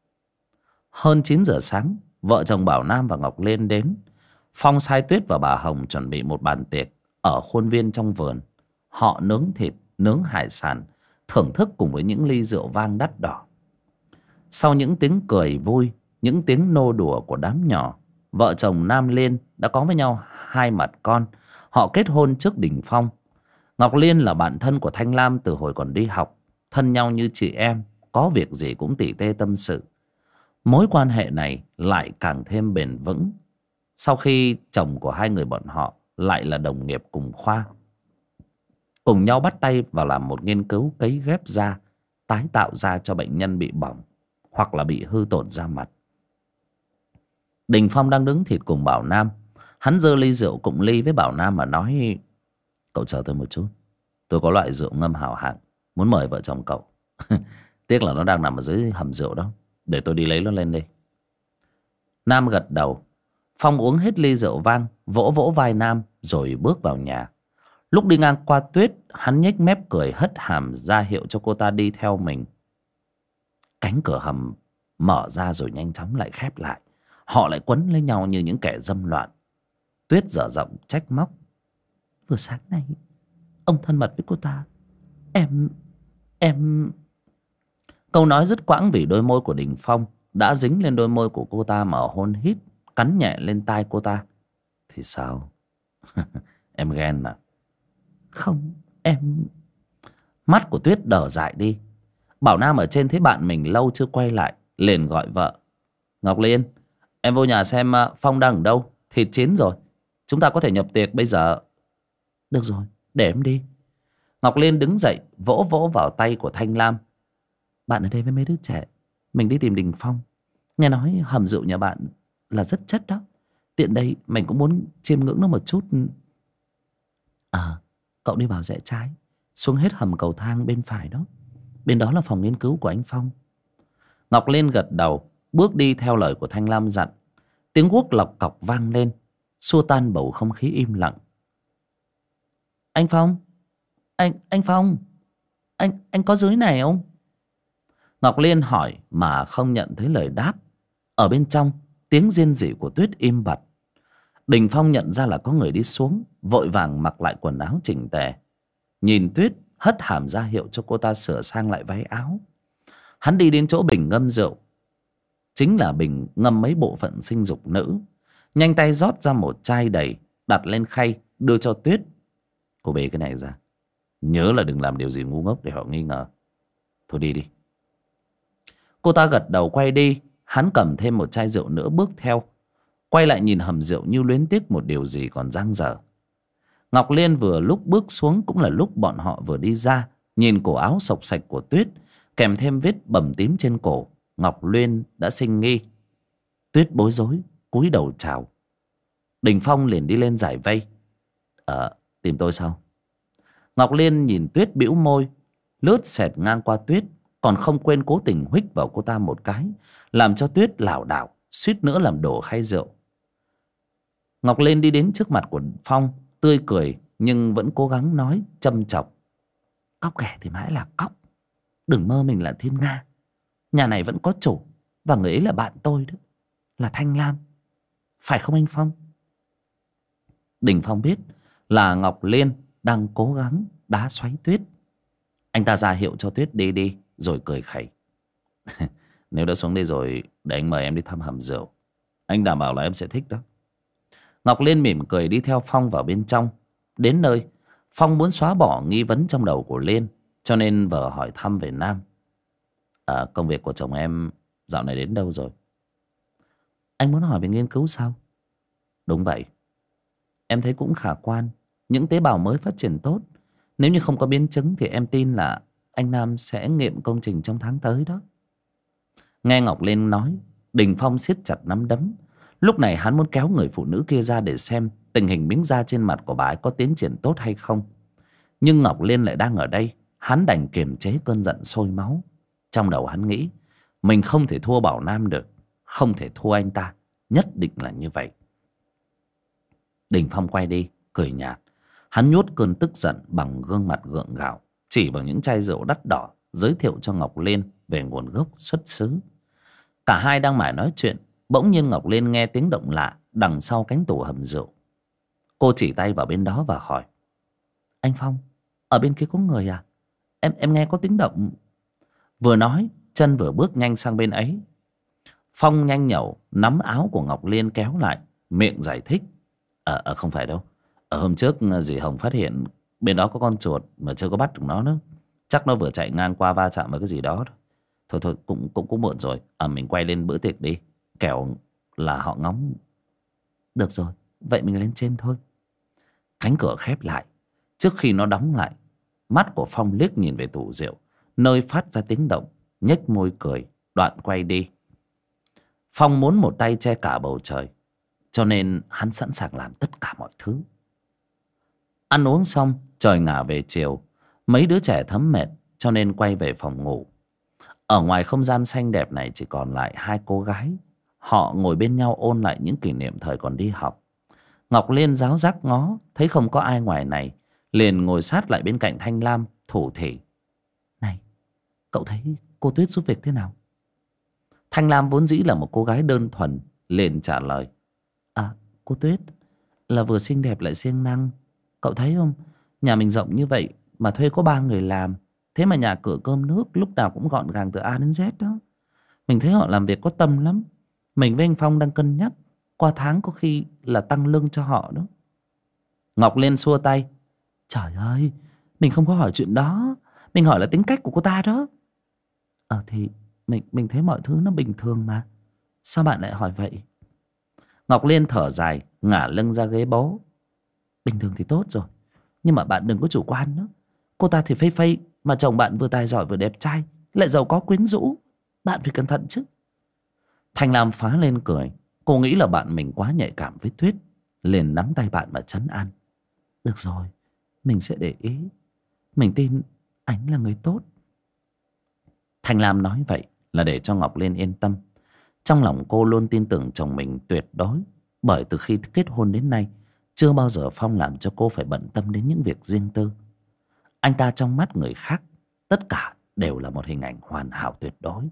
Hơn 9 giờ sáng, vợ chồng Bảo Nam và Ngọc Liên đến. Phong sai Tuyết và bà Hồng chuẩn bị một bàn tiệc ở khuôn viên trong vườn. Họ nướng thịt, nướng hải sản, thưởng thức cùng với những ly rượu vang đắt đỏ. Sau những tiếng cười vui, những tiếng nô đùa của đám nhỏ, vợ chồng Nam Liên đã có với nhau 2 mặt con. Họ kết hôn trước Đình Phong. Ngọc Liên là bạn thân của Thanh Lam từ hồi còn đi học, thân nhau như chị em, có việc gì cũng tỉ tê tâm sự. Mối quan hệ này lại càng thêm bền vững sau khi chồng của hai người bọn họ lại là đồng nghiệp cùng khoa, cùng nhau bắt tay vào làm một nghiên cứu cấy ghép da, tái tạo da cho bệnh nhân bị bỏng hoặc là bị hư tổn da mặt. Đình Phong đang nướng thịt cùng Bảo Nam. Hắn giơ ly rượu cụng ly với Bảo Nam mà nói: Cậu chờ tôi một chút, tôi có loại rượu ngâm hảo hạng muốn mời vợ chồng cậu. Tiếc là nó đang nằm ở dưới hầm rượu đó, để tôi đi lấy nó lên đây. Nam gật đầu. Phong uống hết ly rượu vang, vỗ vỗ vai Nam rồi bước vào nhà. Lúc đi ngang qua Tuyết, hắn nhếch mép cười hất hàm ra hiệu cho cô ta đi theo mình. Cánh cửa hầm mở ra rồi nhanh chóng lại khép lại. Họ lại quấn lấy nhau như những kẻ dâm loạn. Tuyết dở giọng trách móc: Vừa sáng nay ông thân mật với cô ta. Em Câu nói dứt quãng vì đôi môi của Đình Phong đã dính lên đôi môi của cô ta mà hôn hít, cắn nhẹ lên tai cô ta. Thì sao? Em ghen à? Không, em... Mắt của Tuyết đờ dại đi. Bảo Nam ở trên thấy bạn mình lâu chưa quay lại, liền gọi vợ: Ngọc Liên, em vô nhà xem Phong đang ở đâu. Thịt chín rồi, chúng ta có thể nhập tiệc bây giờ. Được rồi, để em đi. Ngọc Liên đứng dậy, vỗ vỗ vào tay của Thanh Lam: Bạn ở đây với mấy đứa trẻ, mình đi tìm Đình Phong. Nghe nói hầm rượu nhà bạn là rất chất đó, tiện đây mình cũng muốn chiêm ngưỡng nó một chút. Cậu đi vào rẽ trái, xuống hết hầm cầu thang bên phải đó. Bên đó là phòng nghiên cứu của anh Phong. Ngọc Liên gật đầu, bước đi theo lời của Thanh Lam dặn. Tiếng guốc lọc cọc vang lên, xua tan bầu không khí im lặng. Anh Phong, anh Phong, anh có dưới này không? Ngọc Liên hỏi mà không nhận thấy lời đáp. Ở bên trong, tiếng rên rỉ của Tuyết im bặt. Đình Phong nhận ra là có người đi xuống, vội vàng mặc lại quần áo chỉnh tề. Nhìn Tuyết, hất hàm ra hiệu cho cô ta sửa sang lại váy áo. Hắn đi đến chỗ bình ngâm rượu, chính là bình ngâm mấy bộ phận sinh dục nữ. Nhanh tay rót ra một chai đầy, đặt lên khay, đưa cho Tuyết. Cô bê cái này ra, nhớ là đừng làm điều gì ngu ngốc để họ nghi ngờ. Thôi đi đi. Cô ta gật đầu quay đi. Hắn cầm thêm một chai rượu nữa bước theo, quay lại nhìn hầm rượu như luyến tiếc một điều gì còn dang dở. Ngọc Liên vừa lúc bước xuống cũng là lúc bọn họ vừa đi ra. Nhìn cổ áo xộc xạch của Tuyết, kèm thêm vết bầm tím trên cổ, Ngọc Liên đã sinh nghi. Tuyết bối rối cúi đầu chào. Đình Phong liền đi lên giải vây: Tìm tôi sao? Ngọc Liên nhìn Tuyết bĩu môi, lướt xẹt ngang qua Tuyết, còn không quên cố tình huých vào cô ta một cái, làm cho Tuyết lảo đảo, suýt nữa làm đổ khay rượu. Ngọc Liên đi đến trước mặt của Phong, tươi cười nhưng vẫn cố gắng nói châm chọc: Cóc ghẻ thì mãi là cóc, đừng mơ mình là thiên nga. Nhà này vẫn có chủ, và người ấy là bạn tôi đó, là Thanh Lam. Phải không anh Phong? Đình Phong biết là Ngọc Liên đang cố gắng đá xoáy Tuyết. Anh ta ra hiệu cho Tuyết đi đi, rồi cười khẩy: Nếu đã xuống đây rồi, để anh mời em đi thăm hầm rượu. Anh đảm bảo là em sẽ thích đó. Ngọc Liên mỉm cười đi theo Phong vào bên trong. Đến nơi, Phong muốn xóa bỏ nghi vấn trong đầu của Liên, cho nên vợ hỏi thăm về Nam. Công việc của chồng em dạo này đến đâu rồi? Anh muốn hỏi về nghiên cứu sao? Đúng vậy. Em thấy cũng khả quan. Những tế bào mới phát triển tốt. Nếu như không có biến chứng thì em tin là anh Nam sẽ nghiệm công trình trong tháng tới đó. Nghe Ngọc Liên nói, Đình Phong siết chặt nắm đấm. Lúc này hắn muốn kéo người phụ nữ kia ra để xem tình hình miếng da trên mặt của bà ấy có tiến triển tốt hay không. Nhưng Ngọc Liên lại đang ở đây. Hắn đành kiềm chế cơn giận sôi máu. Trong đầu hắn nghĩ, mình không thể thua Bảo Nam được, không thể thua anh ta, nhất định là như vậy. Đình Phong quay đi, cười nhạt. Hắn nhốt cơn tức giận bằng gương mặt gượng gạo, chỉ bằng những chai rượu đắt đỏ, giới thiệu cho Ngọc Liên về nguồn gốc xuất xứ. Cả hai đang mải nói chuyện, bỗng nhiên Ngọc Liên nghe tiếng động lạ đằng sau cánh tủ hầm rượu. Cô chỉ tay vào bên đó và hỏi: Anh Phong, ở bên kia có người à? Em nghe có tiếng động. Vừa nói, chân vừa bước nhanh sang bên ấy. Phong nhanh nhẩu nắm áo của Ngọc Liên kéo lại, miệng giải thích: Không phải đâu. Hôm trước dì Hồng phát hiện bên đó có con chuột mà chưa có bắt được nó nữa. Chắc nó vừa chạy ngang qua va chạm với cái gì đó. Thôi cũng muộn rồi. Mình quay lên bữa tiệc đi, kẻo là họ ngóng. Được rồi, vậy mình lên trên thôi. Cánh cửa khép lại. Trước khi nó đóng lại, mắt của Phong liếc nhìn về tủ rượu nơi phát ra tiếng động, nhếch môi cười, đoạn quay đi. Phong muốn một tay che cả bầu trời, cho nên hắn sẵn sàng làm tất cả mọi thứ. Ăn uống xong, trời ngả về chiều. Mấy đứa trẻ thấm mệt cho nên quay về phòng ngủ. Ở ngoài không gian xanh đẹp này chỉ còn lại hai cô gái. Họ ngồi bên nhau ôn lại những kỷ niệm thời còn đi học. Ngọc Liên ráo rác ngó, thấy không có ai ngoài này, liền ngồi sát lại bên cạnh Thanh Lam, thủ thỉ: Này, cậu thấy cô Tuyết giúp việc thế nào? Thanh Lam vốn dĩ là một cô gái đơn thuần, liền trả lời: Cô Tuyết là vừa xinh đẹp lại siêng năng. Cậu thấy không, nhà mình rộng như vậy mà thuê có 3 người làm. Thế mà nhà cửa cơm nước lúc nào cũng gọn gàng từ A đến Z đó. Mình thấy họ làm việc có tâm lắm. Mình với anh Phong đang cân nhắc qua tháng có khi là tăng lương cho họ đó. Ngọc Liên xua tay: Trời ơi, mình không có hỏi chuyện đó. Mình hỏi là tính cách của cô ta đó. Thì mình thấy mọi thứ nó bình thường mà. Sao bạn lại hỏi vậy? Ngọc Liên thở dài, ngả lưng ra ghế bố. Bình thường thì tốt rồi, nhưng mà bạn đừng có chủ quan nữa. Cô ta thì phây phây, mà chồng bạn vừa tài giỏi vừa đẹp trai, lại giàu có quyến rũ. Bạn phải cẩn thận chứ. Thanh Lam phá lên cười. Cô nghĩ là bạn mình quá nhạy cảm với Tuyết, liền nắm tay bạn mà trấn an: Được rồi, mình sẽ để ý. Mình tin anh là người tốt. Thanh Lam nói vậy là để cho Ngọc Liên yên tâm. Trong lòng cô luôn tin tưởng chồng mình tuyệt đối, bởi từ khi kết hôn đến nay chưa bao giờ Phong làm cho cô phải bận tâm đến những việc riêng tư. Anh ta trong mắt người khác tất cả đều là một hình ảnh hoàn hảo tuyệt đối.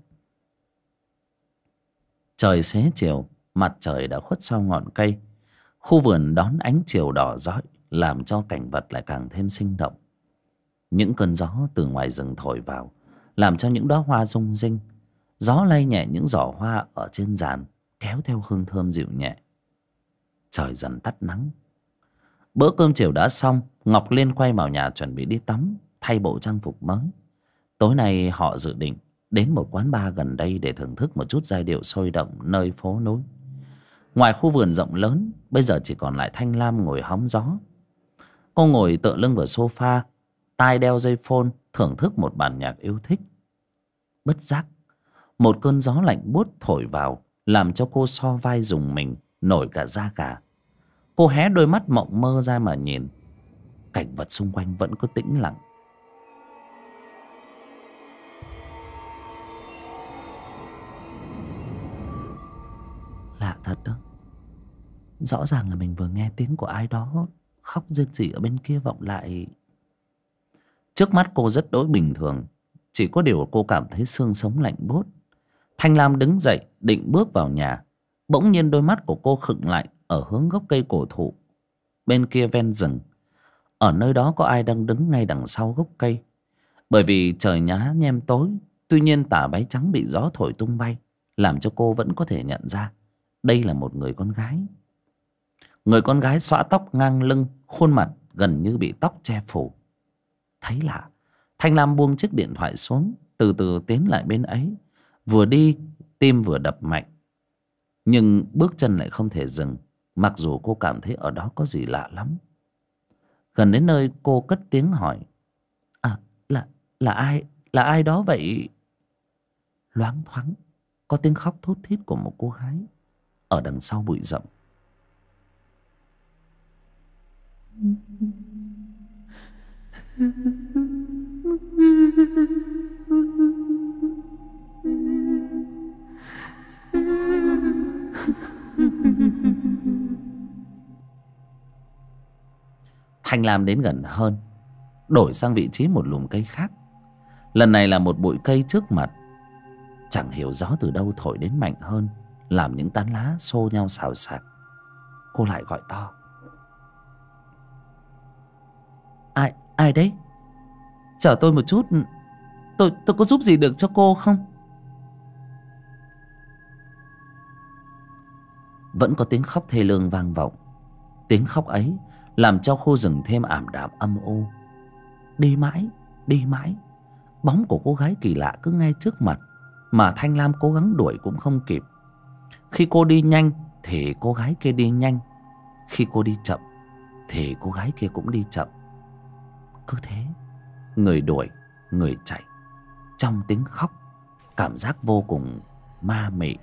Trời xế chiều, mặt trời đã khuất sau ngọn cây. Khu vườn đón ánh chiều đỏ rọi, làm cho cảnh vật lại càng thêm sinh động. Những cơn gió từ ngoài rừng thổi vào, làm cho những đóa hoa rung rinh. Gió lay nhẹ những giỏ hoa ở trên giàn, kéo theo hương thơm dịu nhẹ. Trời dần tắt nắng. Bữa cơm chiều đã xong, Ngọc Liên quay vào nhà chuẩn bị đi tắm, thay bộ trang phục mới. Tối nay họ dự định đến một quán bar gần đây để thưởng thức một chút giai điệu sôi động nơi phố núi. Ngoài khu vườn rộng lớn, bây giờ chỉ còn lại Thanh Lam ngồi hóng gió. Cô ngồi tựa lưng vào sofa, tai đeo dây phone, thưởng thức một bản nhạc yêu thích. Bất giác, một cơn gió lạnh buốt thổi vào, làm cho cô so vai rùng mình, nổi cả da gà. Cô hé đôi mắt mộng mơ ra mà nhìn. Cảnh vật xung quanh vẫn cứ tĩnh lặng. Lạ thật đó. Rõ ràng là mình vừa nghe tiếng của ai đó khóc rên rỉ ở bên kia vọng lại. Trước mắt cô rất đối bình thường, chỉ có điều cô cảm thấy xương sống lạnh buốt. Thanh Lam đứng dậy định bước vào nhà, bỗng nhiên đôi mắt của cô khựng lại ở hướng gốc cây cổ thụ bên kia ven rừng. Ở nơi đó có ai đang đứng ngay đằng sau gốc cây. Bởi vì trời nhá nhem tối, tuy nhiên tà váy trắng bị gió thổi tung bay, làm cho cô vẫn có thể nhận ra đây là một người con gái. Người con gái xõa tóc ngang lưng, khuôn mặt gần như bị tóc che phủ. Thấy lạ, Thanh Lam buông chiếc điện thoại xuống, từ từ tiến lại bên ấy. Vừa đi tim vừa đập mạnh, nhưng bước chân lại không thể dừng, mặc dù cô cảm thấy ở đó có gì lạ lắm. Gần đến nơi cô cất tiếng hỏi: À, là ai đó vậy? Loáng thoáng có tiếng khóc thút thít của một cô gái ở đằng sau bụi rậm. Thanh Lam đến gần hơn, đổi sang vị trí một lùm cây khác. Lần này là một bụi cây trước mặt. Chẳng hiểu gió từ đâu thổi đến mạnh hơn, làm những tán lá xô nhau xào xạc. Cô lại gọi to: Ai đấy? Chờ tôi một chút, tôi có giúp gì được cho cô không? Vẫn có tiếng khóc thê lương vang vọng. Tiếng khóc ấy làm cho khu rừng thêm ảm đạm âm u. Đi mãi, bóng của cô gái kỳ lạ cứ ngay trước mặt, mà Thanh Lam cố gắng đuổi cũng không kịp. Khi cô đi nhanh thì cô gái kia đi nhanh, khi cô đi chậm thì cô gái kia cũng đi chậm. Cứ thế, người đuổi người chạy, trong tiếng khóc, cảm giác vô cùng ma mị.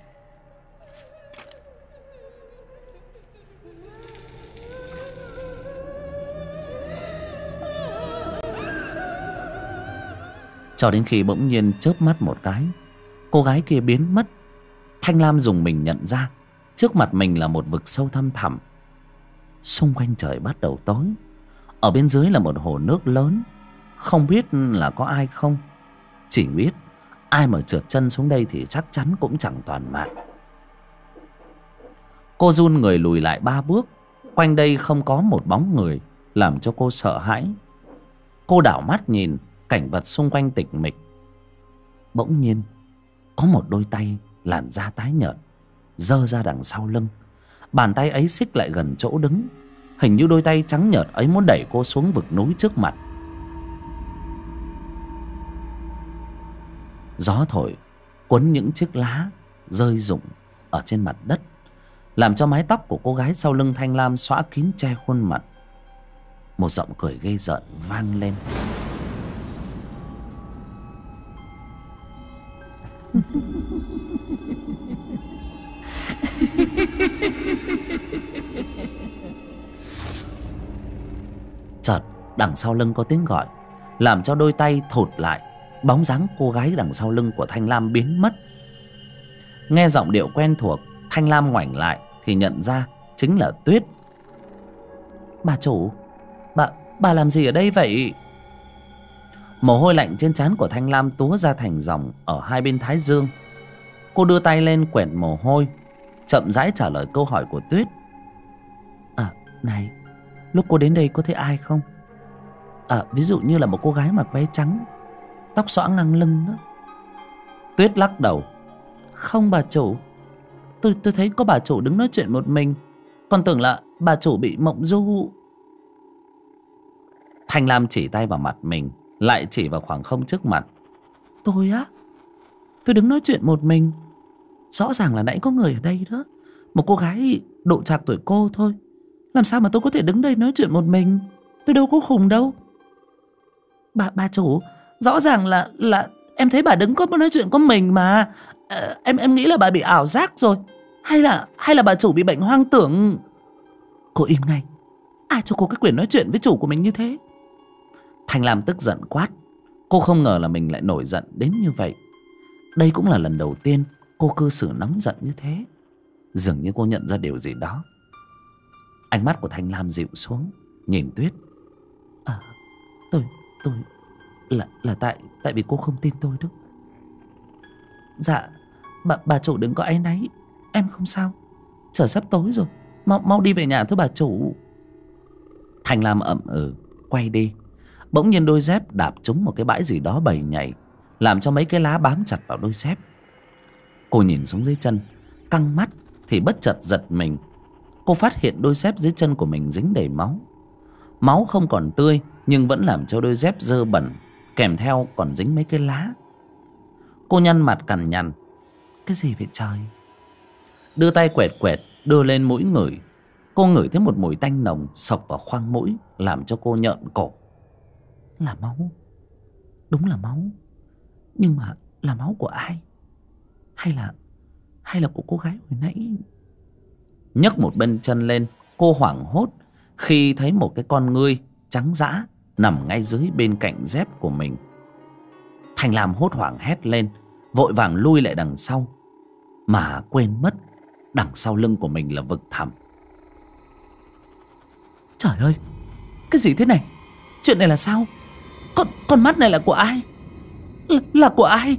Cho đến khi bỗng nhiên chớp mắt một cái, cô gái kia biến mất. Thanh Lam dùng mình nhận ra trước mặt mình là một vực sâu thăm thẳm. Xung quanh trời bắt đầu tối. Ở bên dưới là một hồ nước lớn. Không biết là có ai không. Chỉ biết ai mà trượt chân xuống đây thì chắc chắn cũng chẳng toàn mạng. Cô run người lùi lại 3 bước. Quanh đây không có một bóng người, làm cho cô sợ hãi. Cô đảo mắt nhìn cảnh vật xung quanh tịch mịch. Bỗng nhiên có một đôi tay làn da tái nhợt giơ ra đằng sau lưng. Bàn tay ấy xích lại gần chỗ đứng. Hình như đôi tay trắng nhợt ấy muốn đẩy cô xuống vực núi trước mặt. Gió thổi cuốn những chiếc lá rơi rụng ở trên mặt đất, làm cho mái tóc của cô gái sau lưng Thanh Lam xõa kín che khuôn mặt. Một giọng cười ghê rợn vang lên: Chợt đằng sau lưng có tiếng gọi, làm cho đôi tay thụt lại. Bóng dáng cô gái đằng sau lưng của Thanh Lam biến mất. Nghe giọng điệu quen thuộc, Thanh Lam ngoảnh lại thì nhận ra chính là Tuyết. Bà chủ, bà làm gì ở đây vậy? Mồ hôi lạnh trên trán của Thanh Lam túa ra thành dòng ở hai bên thái dương. Cô đưa tay lên quẹt mồ hôi, chậm rãi trả lời câu hỏi của Tuyết. Này, lúc cô đến đây có thấy ai không? Ví dụ như là một cô gái mặc váy trắng, tóc xõa ngang lưng đó. Tuyết lắc đầu: Không bà chủ, tôi thấy có bà chủ đứng nói chuyện một mình, còn tưởng là bà chủ bị mộng du. Thanh Lam chỉ tay vào mặt mình, lại chỉ vào khoảng không trước mặt. Tôi đứng nói chuyện một mình. Rõ ràng là nãy có người ở đây đó, một cô gái độ trạc tuổi cô thôi. Làm sao mà tôi có thể đứng đây nói chuyện một mình? Tôi đâu có khùng đâu. Bà chủ, rõ ràng là em thấy bà đứng có nói chuyện có mình mà. Em nghĩ là bà bị ảo giác rồi. Hay là bà chủ bị bệnh hoang tưởng. Cô im ngay. Ai cho cô cái quyền nói chuyện với chủ của mình như thế? Thanh Lam tức giận quát. Cô không ngờ là mình lại nổi giận đến như vậy. Đây cũng là lần đầu tiên cô cư xử nóng giận như thế. Dường như cô nhận ra điều gì đó. Ánh mắt của Thanh Lam dịu xuống, nhìn Tuyết. Tôi là tại vì cô không tin tôi đó. Dạ, bà chủ đừng có áy náy, em không sao. Trời sắp tối rồi, mau đi về nhà thôi bà chủ. Thanh Lam ậm ừ quay đi. Bỗng nhiên đôi dép đạp trúng một cái bãi gì đó bầy nhảy, làm cho mấy cái lá bám chặt vào đôi dép. Cô nhìn xuống dưới chân, căng mắt thì bất chợt giật mình. Cô phát hiện đôi dép dưới chân của mình dính đầy máu. Máu không còn tươi nhưng vẫn làm cho đôi dép dơ bẩn, kèm theo còn dính mấy cái lá. Cô nhăn mặt cằn nhằn: cái gì vậy trời? Đưa tay quẹt quẹt đưa lên mũi ngửi. Cô ngửi thấy một mùi tanh nồng xộc vào khoang mũi, làm cho cô nhợn cổ. Là máu, đúng là máu. Nhưng mà là máu của ai? Hay là của cô gái hồi nãy? Nhấc một bên chân lên, cô hoảng hốt khi thấy một cái con ngươi trắng dã nằm ngay dưới bên cạnh dép của mình. Thanh Lam hốt hoảng hét lên, vội vàng lui lại đằng sau, mà quên mất đằng sau lưng của mình là vực thẳm. Trời ơi, cái gì thế này? Chuyện này là sao? Con mắt này là của ai? Là của ai?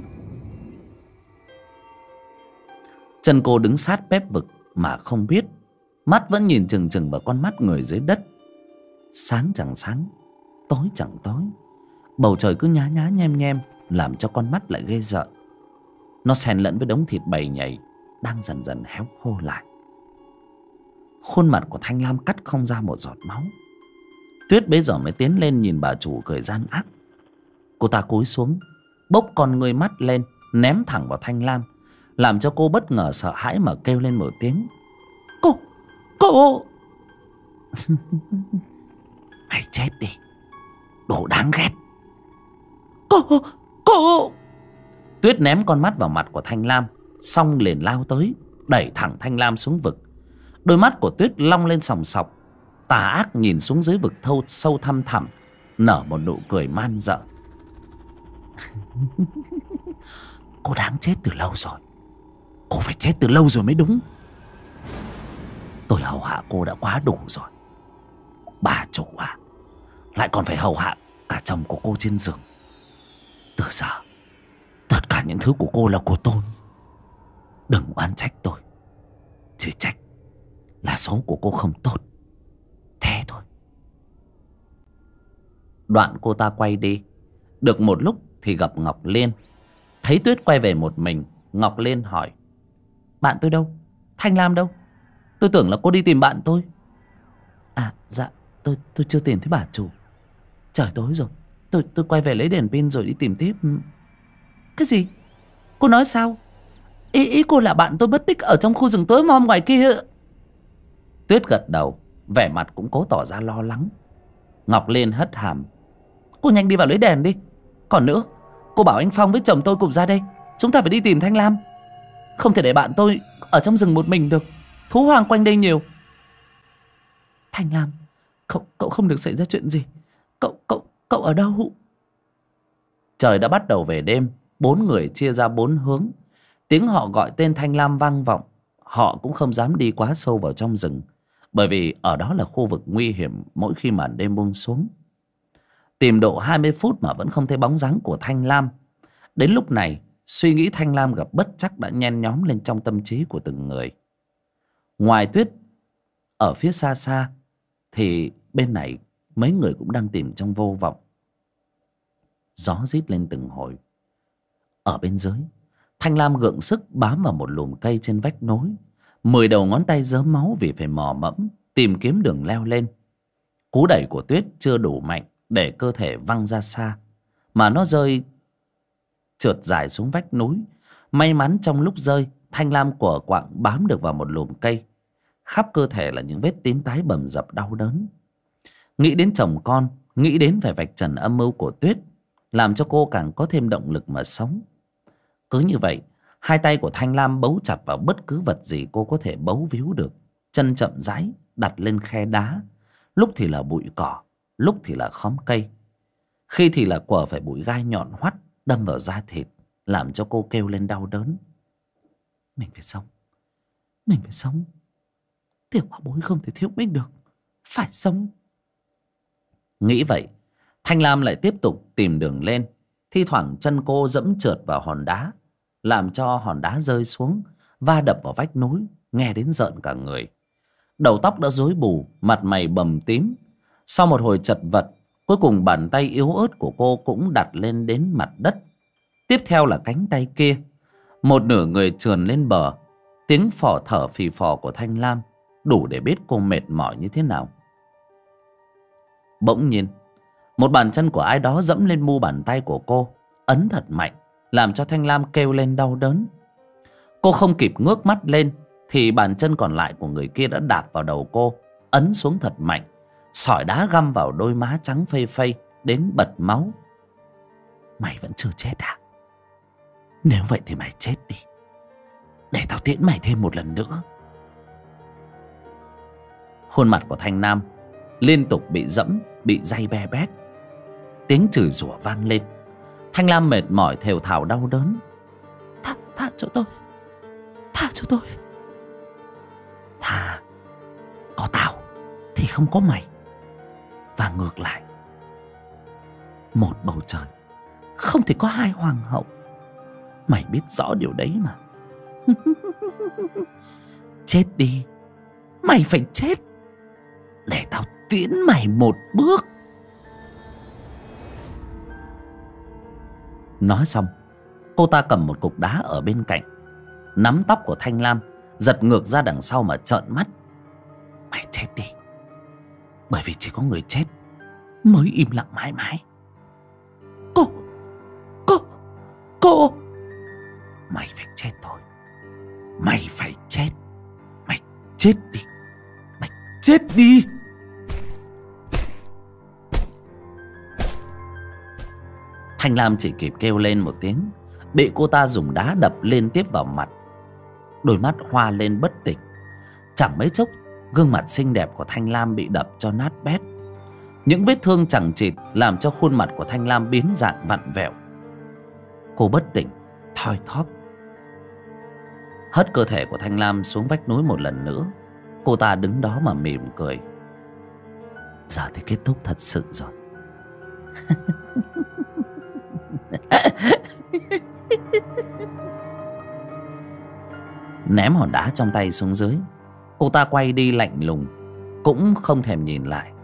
Chân cô đứng sát mép vực mà không biết, mắt vẫn nhìn chừng chừng vào con mắt người dưới đất. Sáng chẳng sáng, tối chẳng tối, bầu trời cứ nhá nhá nhem nhem, làm cho con mắt lại ghê rợn. Nó xen lẫn với đống thịt bầy nhầy đang dần dần héo khô lại. Khuôn mặt của Thanh Lam cắt không ra một giọt máu. Tuyết bấy giờ mới tiến lên nhìn bà chủ cười gian ác. Cô ta cúi xuống, bốc con ngươi mắt lên, ném thẳng vào Thanh Lam, làm cho cô bất ngờ sợ hãi mà kêu lên một tiếng: Cô Mày chết đi, đồ đáng ghét. Cô Tuyết ném con mắt vào mặt của Thanh Lam, xong liền lao tới, đẩy thẳng Thanh Lam xuống vực. Đôi mắt của Tuyết long lên sòng sọc, tà ác nhìn xuống dưới vực sâu thăm thẳm, nở một nụ cười man dợ. Cô đáng chết từ lâu rồi. Cô phải chết từ lâu rồi mới đúng. Tôi hầu hạ cô đã quá đủ rồi. Bà chủ à, lại còn phải hầu hạ cả chồng của cô trên giường. Từ giờ tất cả những thứ của cô là của tôi. Đừng oán trách tôi, chỉ trách là số của cô không tốt, thế thôi. Đoạn cô ta quay đi. Được một lúc thì gặp Ngọc Liên. Thấy Tuyết quay về một mình, Ngọc Liên hỏi: bạn tôi đâu? Thanh Lam đâu? Tôi tưởng là cô đi tìm bạn tôi. À dạ, tôi chưa tìm thấy bà chủ. Trời tối rồi, tôi quay về lấy đèn pin rồi đi tìm tiếp. Cái gì? Cô nói sao? Ý cô là bạn tôi mất tích ở trong khu rừng tối om ngoài kia? Tuyết gật đầu, vẻ mặt cũng cố tỏ ra lo lắng. Ngọc Liên hất hàm: cô nhanh đi vào lấy đèn đi. Còn nữa, cô bảo anh Phong với chồng tôi cùng ra đây. Chúng ta phải đi tìm Thanh Lam. Không thể để bạn tôi ở trong rừng một mình được. Thú hoang quanh đây nhiều. Thanh Lam, cậu không được xảy ra chuyện gì. Cậu ở đâu? Trời đã bắt đầu về đêm. 4 người chia ra 4 hướng. Tiếng họ gọi tên Thanh Lam vang vọng. Họ cũng không dám đi quá sâu vào trong rừng, bởi vì ở đó là khu vực nguy hiểm mỗi khi màn đêm buông xuống. Tìm độ 20 phút mà vẫn không thấy bóng dáng của Thanh Lam. Đến lúc này, suy nghĩ Thanh Lam gặp bất trắc đã nhen nhóm lên trong tâm trí của từng người. Ngoài Tuyết, ở phía xa xa, thì bên này mấy người cũng đang tìm trong vô vọng. Gió rít lên từng hồi. Ở bên dưới, Thanh Lam gượng sức bám vào một lùm cây trên vách nối. 10 đầu ngón tay rớm máu vì phải mò mẫm tìm kiếm đường leo lên. Cú đẩy của Tuyết chưa đủ mạnh để cơ thể văng ra xa, mà nó rơi trượt dài xuống vách núi. May mắn trong lúc rơi, Thanh Lam của quạng bám được vào một lùm cây. Khắp cơ thể là những vết tím tái bầm dập đau đớn. Nghĩ đến chồng con, nghĩ đến phải vạch trần âm mưu của Tuyết, làm cho cô càng có thêm động lực mà sống. Cứ như vậy, hai tay của Thanh Lam bấu chặt vào bất cứ vật gì cô có thể bấu víu được. Chân chậm rãi đặt lên khe đá. Lúc thì là bụi cỏ, lúc thì là khóm cây, khi thì là quờ phải bụi gai nhọn hoắt đâm vào da thịt, làm cho cô kêu lên đau đớn. Mình phải sống, mình phải sống. Tiểu Bảo Bối không thể thiếu mình được, phải sống. Nghĩ vậy, Thanh Lam lại tiếp tục tìm đường lên. Thi thoảng chân cô dẫm trượt vào hòn đá, làm cho hòn đá rơi xuống, va đập vào vách núi, nghe đến rợn cả người. Đầu tóc đã rối bù, mặt mày bầm tím. Sau một hồi chật vật, cuối cùng bàn tay yếu ớt của cô cũng đặt lên đến mặt đất. Tiếp theo là cánh tay kia, một nửa người trườn lên bờ. Tiếng phò thở phì phò của Thanh Lam đủ để biết cô mệt mỏi như thế nào. Bỗng nhiên, Một bàn chân của ai đó dẫm lên mu bàn tay của cô, ấn thật mạnh, làm cho Thanh Lam kêu lên đau đớn. Cô không kịp ngước mắt lên thì bàn chân còn lại của người kia đã đạp vào đầu cô, ấn xuống thật mạnh. Sỏi đá găm vào đôi má trắng phây phây đến bật máu. Mày vẫn chưa chết à? Nếu vậy thì mày chết đi, để tao tiễn mày thêm một lần nữa. Khuôn mặt của Thanh Nam liên tục bị dẫm, bị day be bét. Tiếng chửi rủa vang lên. Thanh Lam mệt mỏi thều thào đau đớn. Tha cho tôi, tha cho tôi. Tha có tao thì không có mày. Và ngược lại, một bầu trời không thể có hai hoàng hậu. Mày biết rõ điều đấy mà. Chết đi, mày phải chết, để tao tiễn mày một bước. Nói xong, cô ta cầm một cục đá ở bên cạnh, nắm tóc của Thanh Lam, giật ngược ra đằng sau mà trợn mắt. Mày chết đi, bởi vì chỉ có người chết mới im lặng mãi mãi. Cô mày phải chết thôi. Mày phải chết. Mày chết đi. Mày chết đi. Thanh Lam chỉ kịp kêu lên một tiếng, bị cô ta dùng đá đập liên tiếp vào mặt. Đôi mắt hoa lên bất tỉnh. Chẳng mấy chốc, gương mặt xinh đẹp của Thanh Lam bị đập cho nát bét. Những vết thương chằng chịt làm cho khuôn mặt của Thanh Lam biến dạng vặn vẹo. Cô bất tỉnh, thoi thóp. Hất cơ thể của Thanh Lam xuống vách núi một lần nữa. Cô ta đứng đó mà mỉm cười. Giờ thì kết thúc thật sự rồi. Ném hòn đá trong tay xuống dưới, cô ta quay đi lạnh lùng, cũng không thèm nhìn lại.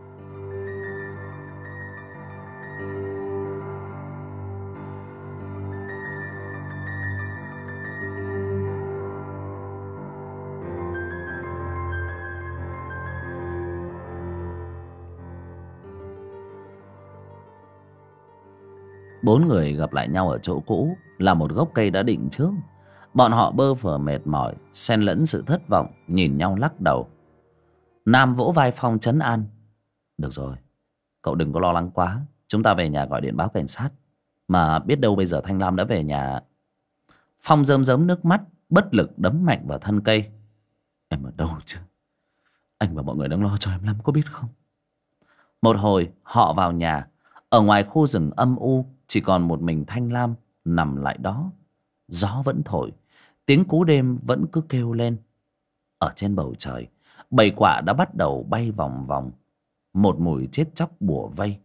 Bốn người gặp lại nhau ở chỗ cũ là một gốc cây đã định trước. Bọn họ bơ phờ mệt mỏi, xen lẫn sự thất vọng, nhìn nhau lắc đầu. Nam vỗ vai Phong trấn an. Được rồi, cậu đừng có lo lắng quá. Chúng ta về nhà gọi điện báo cảnh sát. Mà biết đâu bây giờ Thanh Lam đã về nhà. Phong rơm rớm nước mắt, bất lực đấm mạnh vào thân cây. Em ở đâu chứ? Anh và mọi người đang lo cho em lắm, có biết không? Một hồi họ vào nhà. Ở ngoài khu rừng âm u, chỉ còn một mình Thanh Lam nằm lại đó. Gió vẫn thổi, tiếng cú đêm vẫn cứ kêu lên. Ở trên bầu trời, bầy quạ đã bắt đầu bay vòng vòng. Một mùi chết chóc bủa vây.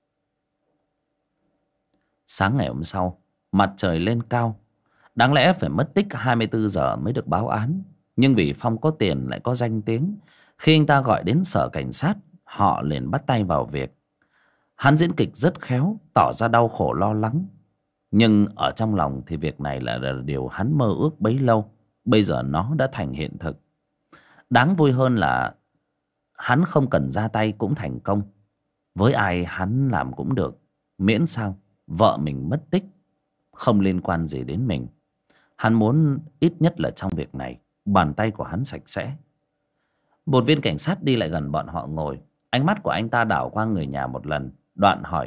Sáng ngày hôm sau, mặt trời lên cao. Đáng lẽ phải mất tích 24 giờ mới được báo án. Nhưng vì Phong có tiền lại có danh tiếng, khi anh ta gọi đến sở cảnh sát, họ liền bắt tay vào việc. Hắn diễn kịch rất khéo, tỏ ra đau khổ lo lắng. Nhưng ở trong lòng thì việc này là điều hắn mơ ước bấy lâu. Bây giờ nó đã thành hiện thực. Đáng vui hơn là hắn không cần ra tay cũng thành công. Với ai hắn làm cũng được, miễn sao vợ mình mất tích không liên quan gì đến mình. Hắn muốn ít nhất là trong việc này bàn tay của hắn sạch sẽ. Một viên cảnh sát đi lại gần bọn họ ngồi. Ánh mắt của anh ta đảo qua người nhà một lần, đoạn hỏi.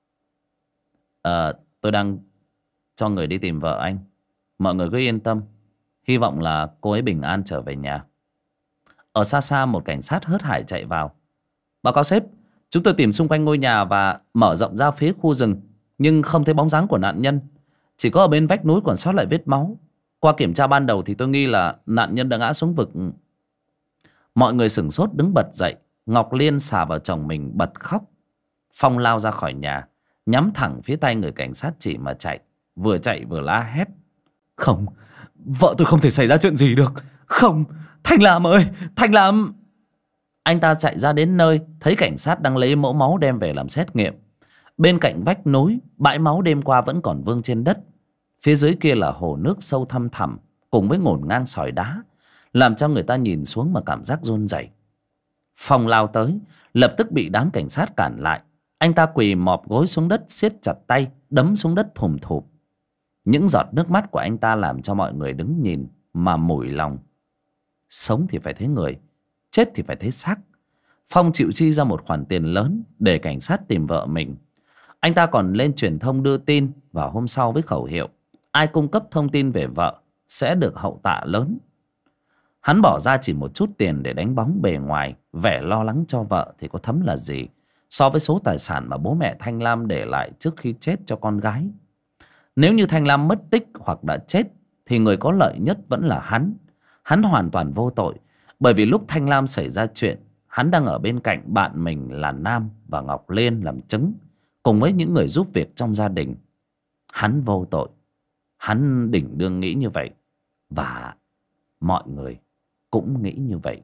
Tôi đang cho người đi tìm vợ anh. Mọi người cứ yên tâm, hy vọng là cô ấy bình an trở về nhà. Ở xa xa một cảnh sát hớt hải chạy vào. Báo cáo sếp, chúng tôi tìm xung quanh ngôi nhà và mở rộng ra phía khu rừng, nhưng không thấy bóng dáng của nạn nhân. Chỉ có ở bên vách núi còn sót lại vết máu. Qua kiểm tra ban đầu thì tôi nghi là nạn nhân đã ngã xuống vực. Mọi người sửng sốt đứng bật dậy. Ngọc Liên xà vào chồng mình bật khóc. Phong lao ra khỏi nhà, nhắm thẳng phía tay người cảnh sát chỉ mà chạy. Vừa chạy vừa la hét. Không, vợ tôi không thể xảy ra chuyện gì được. Không, Thanh Lam ơi, Thanh Lam. Anh ta chạy ra đến nơi, thấy cảnh sát đang lấy mẫu máu đem về làm xét nghiệm. Bên cạnh vách núi, bãi máu đêm qua vẫn còn vương trên đất. Phía dưới kia là hồ nước sâu thăm thẳm, cùng với ngổn ngang sỏi đá, làm cho người ta nhìn xuống mà cảm giác run rẩy. Phong lao tới, lập tức bị đám cảnh sát cản lại. Anh ta quỳ mọp gối xuống đất, siết chặt tay, đấm xuống đất thùm thụp. Những giọt nước mắt của anh ta làm cho mọi người đứng nhìn mà mủi lòng. Sống thì phải thấy người, chết thì phải thấy xác. Phong chịu chi ra một khoản tiền lớn để cảnh sát tìm vợ mình. Anh ta còn lên truyền thông đưa tin vào hôm sau với khẩu hiệu: ai cung cấp thông tin về vợ sẽ được hậu tạ lớn. Hắn bỏ ra chỉ một chút tiền để đánh bóng bề ngoài, vẻ lo lắng cho vợ thì có thấm là gì so với số tài sản mà bố mẹ Thanh Lam để lại trước khi chết cho con gái. Nếu như Thanh Lam mất tích hoặc đã chết thì người có lợi nhất vẫn là hắn. Hắn hoàn toàn vô tội, bởi vì lúc Thanh Lam xảy ra chuyện, hắn đang ở bên cạnh bạn mình là Nam và Ngọc Liên làm chứng, cùng với những người giúp việc trong gia đình. Hắn vô tội. Hắn đỉnh đương nghĩ như vậy, và mọi người cũng nghĩ như vậy.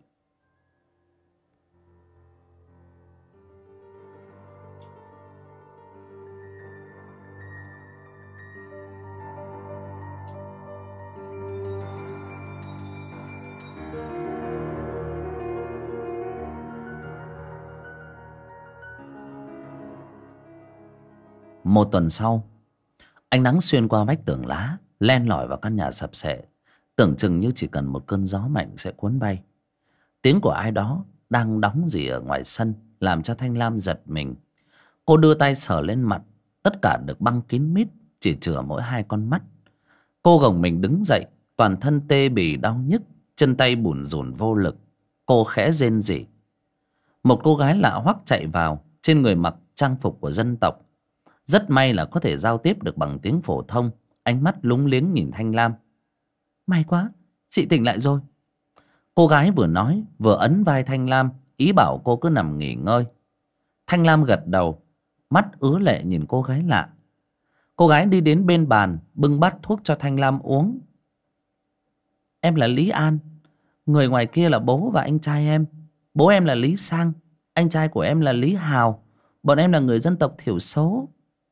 Một tuần sau, ánh nắng xuyên qua vách tường lá, len lỏi vào căn nhà sập sệ, tưởng chừng như chỉ cần một cơn gió mạnh sẽ cuốn bay. Tiếng của ai đó đang đóng gì ở ngoài sân làm cho Thanh Lam giật mình. Cô đưa tay sờ lên mặt, tất cả được băng kín mít, chỉ chừa mỗi hai con mắt. Cô gồng mình đứng dậy, toàn thân tê bì đau nhức, chân tay bủn rủn vô lực. Cô khẽ rên rỉ. Một cô gái lạ hoắc chạy vào, trên người mặc trang phục của dân tộc. Rất may là có thể giao tiếp được bằng tiếng phổ thông. Ánh mắt lúng liếng nhìn Thanh Lam. May quá, chị tỉnh lại rồi. Cô gái vừa nói vừa ấn vai Thanh Lam, ý bảo cô cứ nằm nghỉ ngơi. Thanh Lam gật đầu, mắt ứa lệ nhìn cô gái lạ. Cô gái đi đến bên bàn, bưng bát thuốc cho Thanh Lam uống. Em là Lý An. Người ngoài kia là bố và anh trai em. Bố em là Lý Sang, anh trai của em là Lý Hào. Bọn em là người dân tộc thiểu số.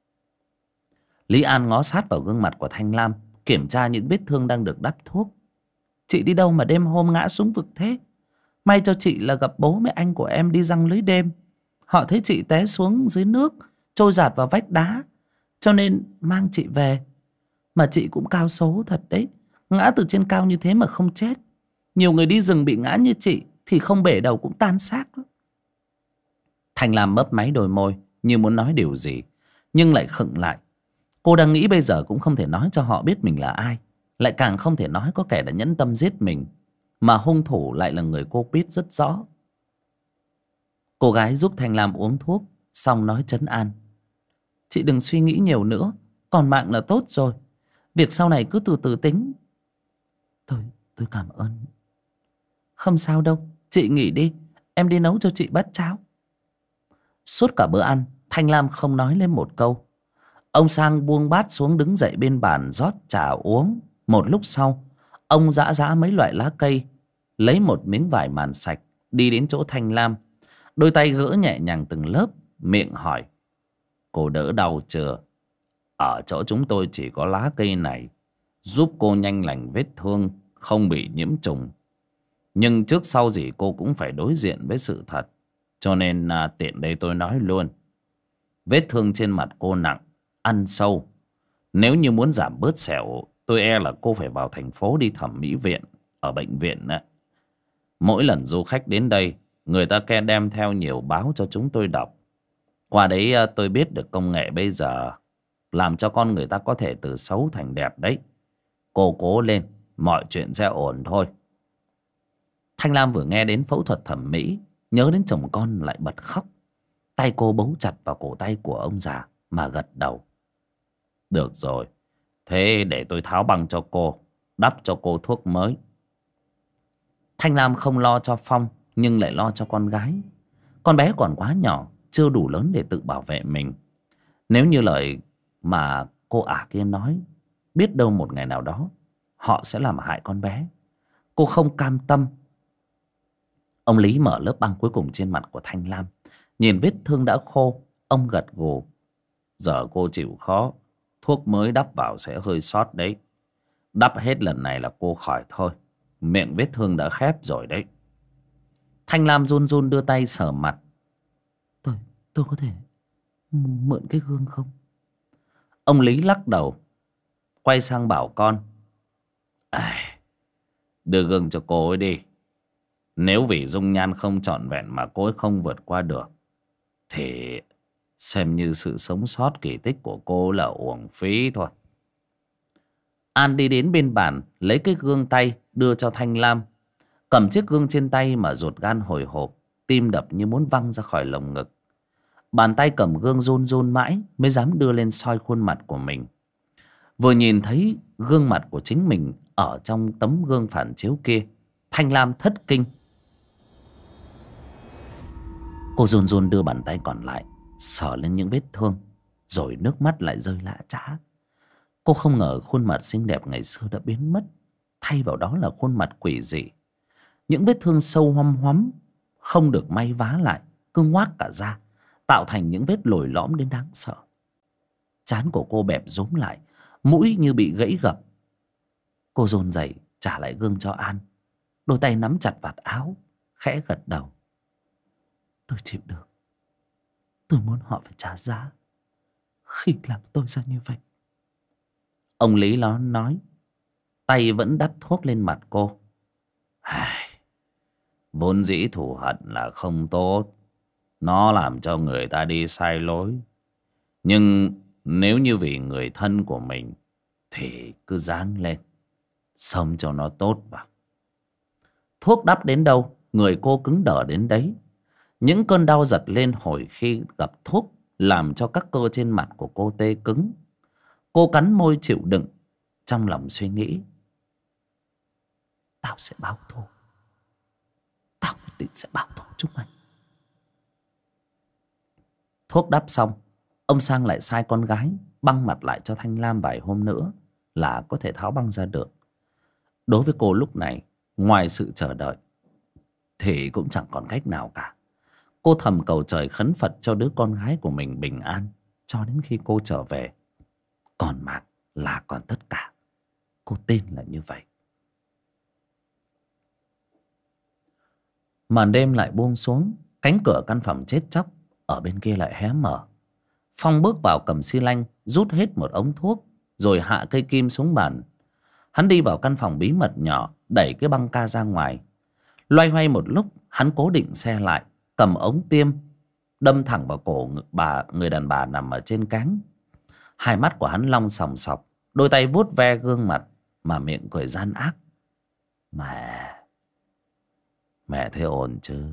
Lý An ngó sát vào gương mặt của Thanh Lam, kiểm tra những vết thương đang được đắp thuốc. Chị đi đâu mà đêm hôm ngã xuống vực thế? May cho chị là gặp bố mẹ anh của em đi giăng lưới đêm. Họ thấy chị té xuống dưới nước, trôi dạt vào vách đá, cho nên mang chị về. Mà chị cũng cao số thật đấy, ngã từ trên cao như thế mà không chết. Nhiều người đi rừng bị ngã như chị thì không bể đầu cũng tan xác đó. Thanh Lam mấp máy đôi môi như muốn nói điều gì, nhưng lại khựng lại. Cô đang nghĩ bây giờ cũng không thể nói cho họ biết mình là ai, lại càng không thể nói có kẻ đã nhẫn tâm giết mình, mà hung thủ lại là người cô biết rất rõ. Cô gái giúp Thanh Lam uống thuốc, xong nói trấn an. Chị đừng suy nghĩ nhiều nữa, còn mạng là tốt rồi. Việc sau này cứ từ từ tính. Tôi cảm ơn. Không sao đâu, chị nghỉ đi, em đi nấu cho chị bát cháo. Suốt cả bữa ăn, Thanh Lam không nói lên một câu. Ông Sang buông bát xuống, đứng dậy bên bàn rót trà uống. Một lúc sau, ông giã giã mấy loại lá cây, lấy một miếng vải màn sạch, đi đến chỗ Thanh Lam. Đôi tay gỡ nhẹ nhàng từng lớp, miệng hỏi. Cô đỡ đau chưa? Ở chỗ chúng tôi chỉ có lá cây này, giúp cô nhanh lành vết thương, không bị nhiễm trùng. Nhưng trước sau gì cô cũng phải đối diện với sự thật, cho nên tiện đây tôi nói luôn. Vết thương trên mặt cô nặng, ăn sâu. Nếu như muốn giảm bớt sẹo, tôi e là cô phải vào thành phố đi thẩm mỹ viện, ở bệnh viện đó. Mỗi lần du khách đến đây, người ta đem theo nhiều báo cho chúng tôi đọc. Qua đấy tôi biết được công nghệ bây giờ làm cho con người ta có thể từ xấu thành đẹp đấy. Cô cố lên, mọi chuyện sẽ ổn thôi. Thanh Lam vừa nghe đến phẫu thuật thẩm mỹ, nhớ đến chồng con lại bật khóc. Tay cô bấu chặt vào cổ tay của ông già mà gật đầu. Được rồi, thế để tôi tháo băng cho cô, đắp cho cô thuốc mới. Thanh Lam không lo cho Phong, nhưng lại lo cho con gái. Con bé còn quá nhỏ, chưa đủ lớn để tự bảo vệ mình. Nếu như lời mà cô ả kia nói, biết đâu một ngày nào đó họ sẽ làm hại con bé. Cô không cam tâm. Ông Lý mở lớp băng cuối cùng trên mặt của Thanh Lam, nhìn vết thương đã khô, ông gật gù. Giờ cô chịu khó, thuốc mới đắp vào sẽ hơi sót đấy. Đắp hết lần này là cô khỏi thôi, miệng vết thương đã khép rồi đấy. Thanh Lam run run đưa tay sờ mặt. Tôi có thể mượn cái gương không? Ông Lý lắc đầu, quay sang bảo con: đưa gương cho cô ấy đi. Nếu vì dung nhan không trọn vẹn mà cô ấy không vượt qua được, thì xem như sự sống sót kỳ tích của cô là uổng phí thôi. An đi đến bên bàn, lấy cái gương tay đưa cho Thanh Lam. Cầm chiếc gương trên tay mà ruột gan hồi hộp, tim đập như muốn văng ra khỏi lồng ngực. Bàn tay cầm gương run run mãi mới dám đưa lên soi khuôn mặt của mình. Vừa nhìn thấy gương mặt của chính mình ở trong tấm gương phản chiếu kia, Thanh Lam thất kinh. Cô run run đưa bàn tay còn lại sờ lên những vết thương, rồi nước mắt lại rơi lã chã. Cô không ngờ khuôn mặt xinh đẹp ngày xưa đã biến mất, thay vào đó là khuôn mặt quỷ dị. Những vết thương sâu hoăm hoắm không được may vá lại, cứ ngoác cả ra, tạo thành những vết lồi lõm đến đáng sợ. Trán của cô bẹp rúm lại, mũi như bị gãy gập. Cô run rẩy trả lại gương cho An, đôi tay nắm chặt vạt áo, khẽ gật đầu. Tôi chịu được. Tôi muốn họ phải trả giá khi làm tôi ra như vậy. Ông Lý nó nói, tay vẫn đắp thuốc lên mặt cô. Vốn dĩ thù hận là không tốt, nó làm cho người ta đi sai lối. Nhưng nếu như vì người thân của mình thì cứ ráng lên, sống cho nó tốt vào. Thuốc đắp đến đâu, người cô cứng đờ đến đấy. Những cơn đau giật lên hồi khi gặp thuốc làm cho các cơ trên mặt của cô tê cứng. Cô cắn môi chịu đựng, trong lòng suy nghĩ: tao sẽ báo thù. Tao nhất định sẽ báo thù chúng mày. Thuốc đắp xong, ông Sang lại sai con gái băng mặt lại cho Thanh Lam vài hôm nữa là có thể tháo băng ra được. Đối với cô lúc này, ngoài sự chờ đợi thì cũng chẳng còn cách nào cả. Cô thầm cầu trời khấn Phật cho đứa con gái của mình bình an cho đến khi cô trở về. Còn mạng là còn tất cả. Cô tin là như vậy. Màn đêm lại buông xuống, cánh cửa căn phòng chết chóc ở bên kia lại hé mở. Phong bước vào cầm xi lanh, rút hết một ống thuốc, rồi hạ cây kim xuống bàn. Hắn đi vào căn phòng bí mật nhỏ, đẩy cái băng ca ra ngoài. Loay hoay một lúc, hắn cố định xe lại, cầm ống tiêm đâm thẳng vào cổ người đàn bà nằm ở trên cáng. Hai mắt của hắn long sòng sọc, đôi tay vuốt ve gương mặt mà miệng cười gian ác. Mẹ thấy ổn chứ?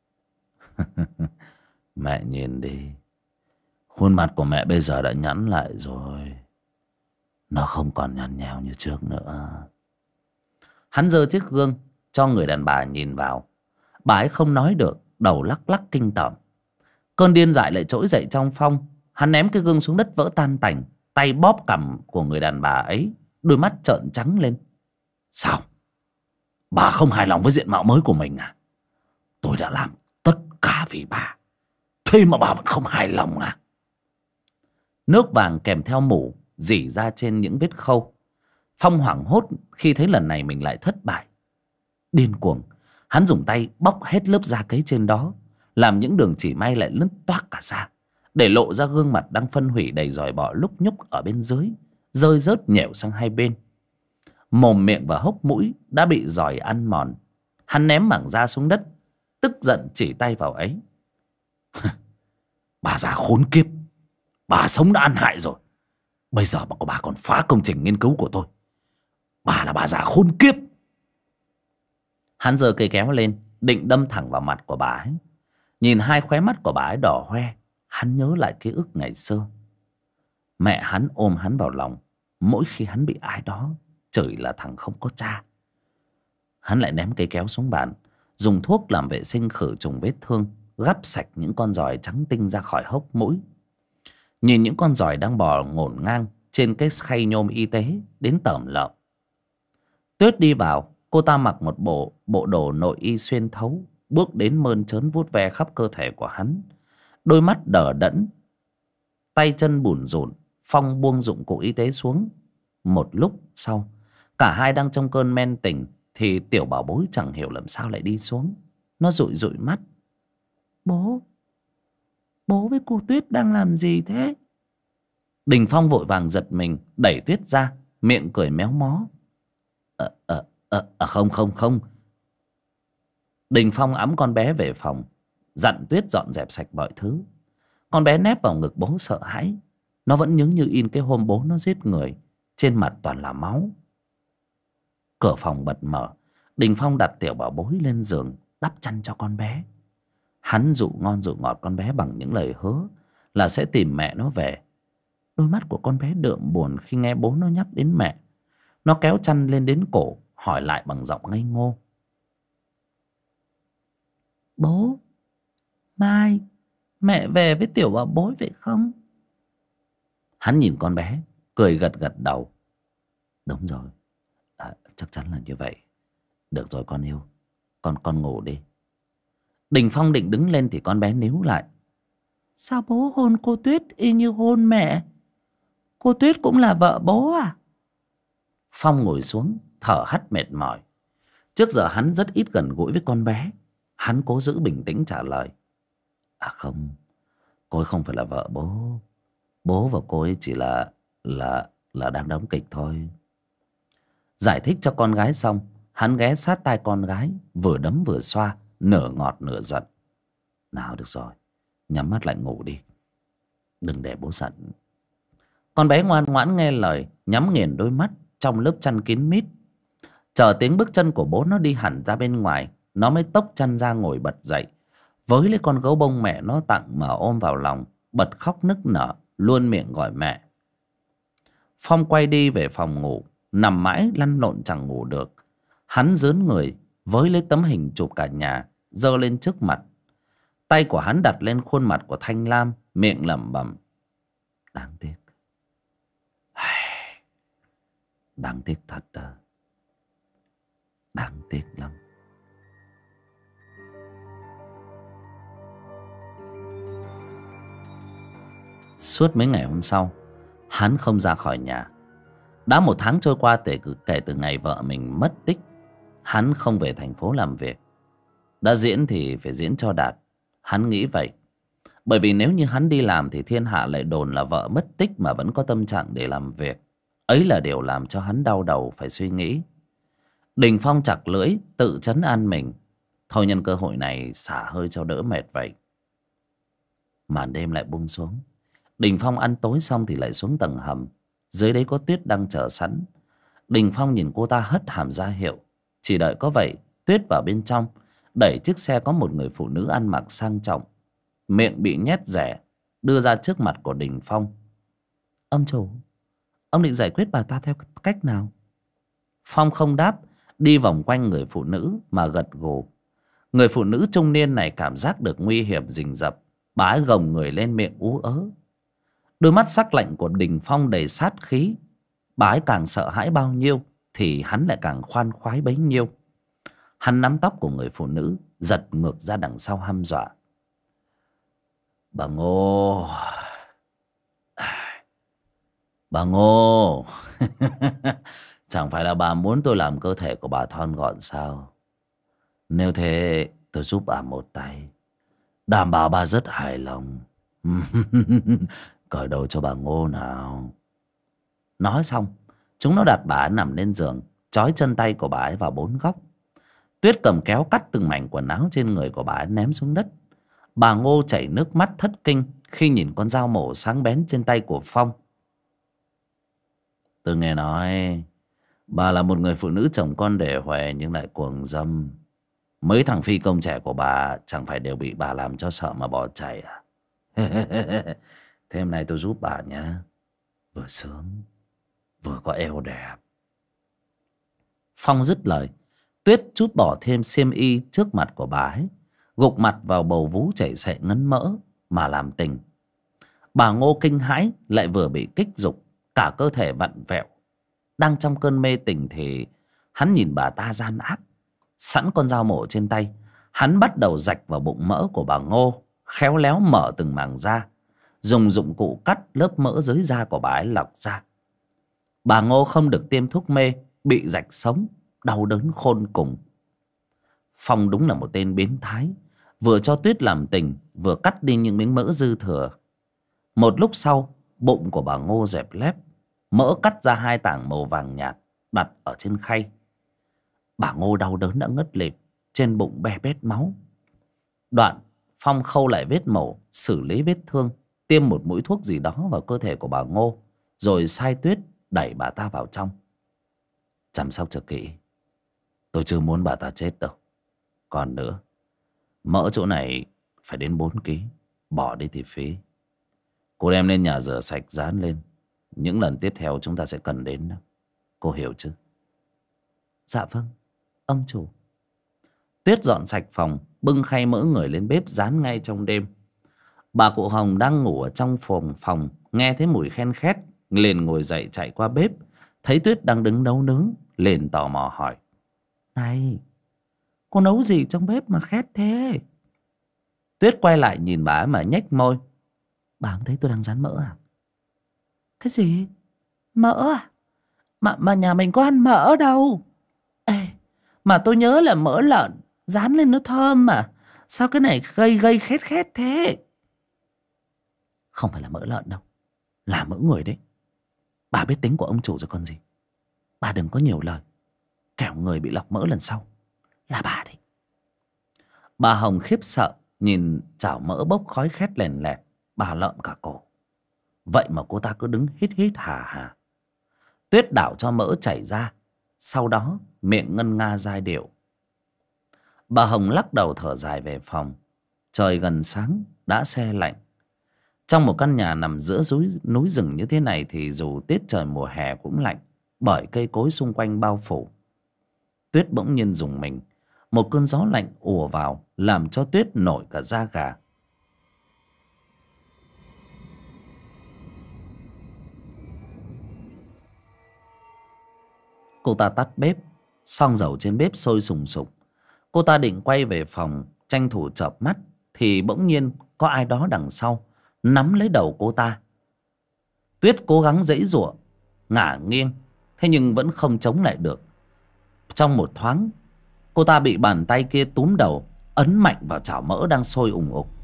Mẹ nhìn đi, khuôn mặt của mẹ bây giờ đã nhẵn lại rồi, nó không còn nhăn nheo như trước nữa. Hắn giơ chiếc gương cho người đàn bà nhìn vào. Bà ấy không nói được, đầu lắc lắc kinh tởm. Cơn điên dại lại trỗi dậy trong Phong. Hắn ném cái gương xuống đất vỡ tan tành, tay bóp cằm của người đàn bà ấy, đôi mắt trợn trắng lên. Sao? Bà không hài lòng với diện mạo mới của mình à? Tôi đã làm tất cả vì bà, thế mà bà vẫn không hài lòng à? Nước vàng kèm theo mủ rỉ ra trên những vết khâu. Phong hoảng hốt khi thấy lần này mình lại thất bại. Điên cuồng, hắn dùng tay bóc hết lớp da cấy trên đó, làm những đường chỉ may lại lướt toác cả ra, để lộ ra gương mặt đang phân hủy đầy giòi bọ lúc nhúc ở bên dưới, rơi rớt nhẻo sang hai bên. Mồm miệng và hốc mũi đã bị giòi ăn mòn. Hắn ném mảng da xuống đất, tức giận chỉ tay vào ấy. Bà già khốn kiếp, bà sống đã ăn hại rồi, bây giờ mà bà còn phá công trình nghiên cứu của tôi. Bà là bà già khốn kiếp. Hắn giơ cây kéo lên, định đâm thẳng vào mặt của bà ấy. Nhìn hai khóe mắt của bà ấy đỏ hoe, hắn nhớ lại ký ức ngày xưa. Mẹ hắn ôm hắn vào lòng mỗi khi hắn bị ai đó chửi là thằng không có cha. Hắn lại ném cây kéo xuống bàn, dùng thuốc làm vệ sinh khử trùng vết thương, gắp sạch những con giòi trắng tinh ra khỏi hốc mũi. Nhìn những con giòi đang bò ngổn ngang trên cái khay nhôm y tế đến tởm lợm. Tuyết đi vào, cô ta mặc một bộ đồ nội y xuyên thấu, bước đến mơn trớn vuốt ve khắp cơ thể của hắn, đôi mắt đờ đẫn, tay chân bủn rủn. Phong buông dụng cụ y tế xuống. Một lúc sau, cả hai đang trong cơn men tỉnh thì tiểu bảo bối chẳng hiểu làm sao lại đi xuống. Nó dụi dụi mắt. Bố, Bố với cô Tuyết đang làm gì thế? Đình Phong vội vàng giật mình, đẩy Tuyết ra, miệng cười méo mó. Không không không. Đình Phong ẵm con bé về phòng, dặn Tuyết dọn dẹp sạch mọi thứ. Con bé nép vào ngực bố sợ hãi. Nó vẫn nhớ như in cái hôm bố nó giết người, trên mặt toàn là máu. Cửa phòng bật mở. Đình Phong đặt tiểu bảo bối lên giường, đắp chăn cho con bé. Hắn dụ ngon dụ ngọt con bé bằng những lời hứa là sẽ tìm mẹ nó về. Đôi mắt của con bé đượm buồn khi nghe bố nó nhắc đến mẹ. Nó kéo chăn lên đến cổ, hỏi lại bằng giọng ngây ngô. Bố, mai mẹ về với tiểu bảo bối vậy không? Hắn nhìn con bé, cười gật gật đầu. Đúng rồi, chắc chắn là như vậy. Được rồi con yêu, con ngủ đi. Đình Phong định đứng lên thì con bé níu lại. Sao bố hôn cô Tuyết y như hôn mẹ? Cô Tuyết cũng là vợ bố à? Phong ngồi xuống, thở hắt mệt mỏi. Trước giờ hắn rất ít gần gũi với con bé. Hắn cố giữ bình tĩnh trả lời. Không, cô ấy không phải là vợ bố. Bố và cô ấy chỉ là đang đóng kịch thôi. Giải thích cho con gái xong, hắn ghé sát tai con gái, vừa đấm vừa xoa, nửa ngọt nửa giận. Nào được rồi, nhắm mắt lại ngủ đi, đừng để bố giận. Con bé ngoan ngoãn nghe lời, nhắm nghiền đôi mắt trong lớp chăn kín mít. Chờ tiếng bước chân của bố nó đi hẳn ra bên ngoài, nó mới tốc chăn ra ngồi bật dậy, với lấy con gấu bông mẹ nó tặng mà ôm vào lòng, bật khóc nức nở, luôn miệng gọi mẹ. Phong quay đi về phòng ngủ, nằm mãi lăn lộn chẳng ngủ được. Hắn rướn người, với lấy tấm hình chụp cả nhà, giơ lên trước mặt. Tay của hắn đặt lên khuôn mặt của Thanh Lam, miệng lẩm bẩm. Đáng tiếc. Đáng tiếc thật đó. Đáng tiếc lắm. Suốt mấy ngày hôm sau, hắn không ra khỏi nhà. Đã 1 tháng trôi qua kể từ ngày vợ mình mất tích. Hắn không về thành phố làm việc. Đã diễn thì phải diễn cho đạt. Hắn nghĩ vậy. Bởi vì nếu như hắn đi làm thì thiên hạ lại đồn là vợ mất tích mà vẫn có tâm trạng để làm việc. Ấy là điều làm cho hắn đau đầu phải suy nghĩ. Đình Phong chặt lưỡi, tự trấn an mình. Thôi nhân cơ hội này xả hơi cho đỡ mệt vậy. Màn đêm lại buông xuống. Đình Phong ăn tối xong thì lại xuống tầng hầm. Dưới đấy có Tuyết đang chờ sẵn. Đình Phong nhìn cô ta hất hàm ra hiệu. Chỉ đợi có vậy, Tuyết vào bên trong, đẩy chiếc xe có một người phụ nữ ăn mặc sang trọng, miệng bị nhét rẻ, đưa ra trước mặt của Đình Phong. Ông chủ, ông định giải quyết bà ta theo cách nào? Phong không đáp, đi vòng quanh người phụ nữ mà gật gù. Người phụ nữ trung niên này cảm giác được nguy hiểm rình rập. Bà ấy gồng người lên, miệng ú ớ. Đôi mắt sắc lạnh của Đình Phong đầy sát khí. Bà ấy càng sợ hãi bao nhiêu thì hắn lại càng khoan khoái bấy nhiêu. Hắn nắm tóc của người phụ nữ, giật ngược ra đằng sau hăm dọa. Bà Ngô, bà Ngô, chẳng phải là bà muốn tôi làm cơ thể của bà thon gọn sao? Nếu thế tôi giúp bà một tay, đảm bảo bà rất hài lòng. Cởi đồ cho bà Ngô nào. Nói xong, chúng nó đặt bà ấy nằm lên giường, trói chân tay của bà ấy vào 4 góc. Tuyết cầm kéo cắt từng mảnh quần áo trên người của bà ấy ném xuống đất. Bà Ngô chảy nước mắt thất kinh khi nhìn con dao mổ sáng bén trên tay của Phong. Tôi nghe nói bà là một người phụ nữ chồng con để huề nhưng lại cuồng dâm. Mấy thằng phi công trẻ của bà chẳng phải đều bị bà làm cho sợ mà bỏ chạy à? Thế hôm nay tôi giúp bà nhé. Vừa sướng, vừa có eo đẹp. Phong dứt lời, Tuyết trút bỏ thêm xiêm y trước mặt của bà ấy, gục mặt vào bầu vú chảy xệ ngấn mỡ mà làm tình. Bà Ngô kinh hãi, lại vừa bị kích dục, cả cơ thể vặn vẹo. Đang trong cơn mê tình thì hắn nhìn bà ta gian ác. Sẵn con dao mổ trên tay, hắn bắt đầu rạch vào bụng mỡ của bà Ngô, khéo léo mở từng màng da, dùng dụng cụ cắt lớp mỡ dưới da của bà ấy lọc ra. Bà Ngô không được tiêm thuốc mê, bị rạch sống, đau đớn khôn cùng. Phong đúng là một tên biến thái. vừa cho Tuyết làm tình, vừa cắt đi những miếng mỡ dư thừa. Một lúc sau, bụng của bà Ngô dẹp lép, mỡ cắt ra 2 tảng màu vàng nhạt đặt ở trên khay. Bà Ngô đau đớn đã ngất lịm, trên bụng be bét máu. Đoạn Phong khâu lại vết mổ, xử lý vết thương, tiêm một mũi thuốc gì đó vào cơ thể của bà Ngô, rồi sai Tuyết đẩy bà ta vào trong. Chăm sóc cho kỹ, tôi chưa muốn bà ta chết đâu. Còn nữa, mỡ chỗ này phải đến 4 kg, bỏ đi thì phí. Cô đem lên nhà rửa sạch dán lên, những lần tiếp theo chúng ta sẽ cần đến đó. Cô hiểu chứ? Dạ vâng, ông chủ. Tuyết dọn sạch phòng, bưng khay mỡ người lên bếp dán ngay trong đêm. Bà cụ Hồng đang ngủ ở trong phòng nghe thấy mùi khen khét, liền ngồi dậy chạy qua bếp, thấy Tuyết đang đứng nấu nướng, liền tò mò hỏi: Này, cô nấu gì trong bếp mà khét thế? Tuyết quay lại nhìn bà mà nhếch môi: Bà không thấy tôi đang rán mỡ à? Cái gì? Mỡ à? Mà nhà mình có ăn mỡ đâu. Ê, mà tôi nhớ là mỡ lợn rán lên nó thơm mà. Sao cái này gây khét khét thế? Không phải là mỡ lợn đâu, là mỡ người đấy. Bà biết tính của ông chủ rồi còn gì. Bà đừng có nhiều lời, kẻo người bị lọc mỡ lần sau là bà đấy. Bà Hồng khiếp sợ nhìn chảo mỡ bốc khói khét lèn lẹt, bà lợm cả cổ. Vậy mà cô ta cứ đứng hít hít hà hà. Tuyết đảo cho mỡ chảy ra, sau đó miệng ngân nga giai điệu. Bà Hồng lắc đầu thở dài về phòng. Trời gần sáng đã se lạnh. Trong một căn nhà nằm giữa núi rừng như thế này thì dù tiết trời mùa hè cũng lạnh, bởi cây cối xung quanh bao phủ. Tuyết bỗng nhiên rùng mình. Một cơn gió lạnh ùa vào làm cho Tuyết nổi cả da gà. Cô ta tắt bếp, xông dầu trên bếp sôi sùng sục. Cô ta định quay về phòng tranh thủ chợp mắt thì bỗng nhiên có ai đó đằng sau nắm lấy đầu cô ta. Tuyết cố gắng giãy giụa, ngả nghiêng, thế nhưng vẫn không chống lại được. Trong một thoáng, cô ta bị bàn tay kia túm đầu, ấn mạnh vào chảo mỡ đang sôi ùng ục.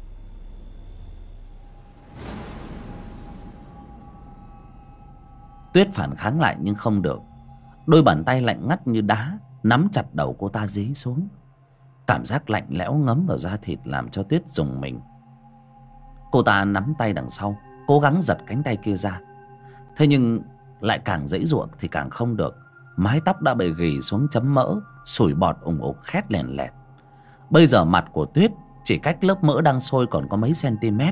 Tuyết phản kháng lại nhưng không được. Đôi bàn tay lạnh ngắt như đá nắm chặt đầu cô ta dí xuống. Cảm giác lạnh lẽo ngấm vào da thịt làm cho Tuyết rùng mình. Cô ta nắm tay đằng sau, cố gắng giật cánh tay kia ra. Thế nhưng lại càng giãy giụa thì càng không được. Mái tóc đã bị ghì xuống chấm mỡ, sủi bọt ùng ục khét lèn lẹt. Bây giờ mặt của Tuyết chỉ cách lớp mỡ đang sôi còn có mấy cm.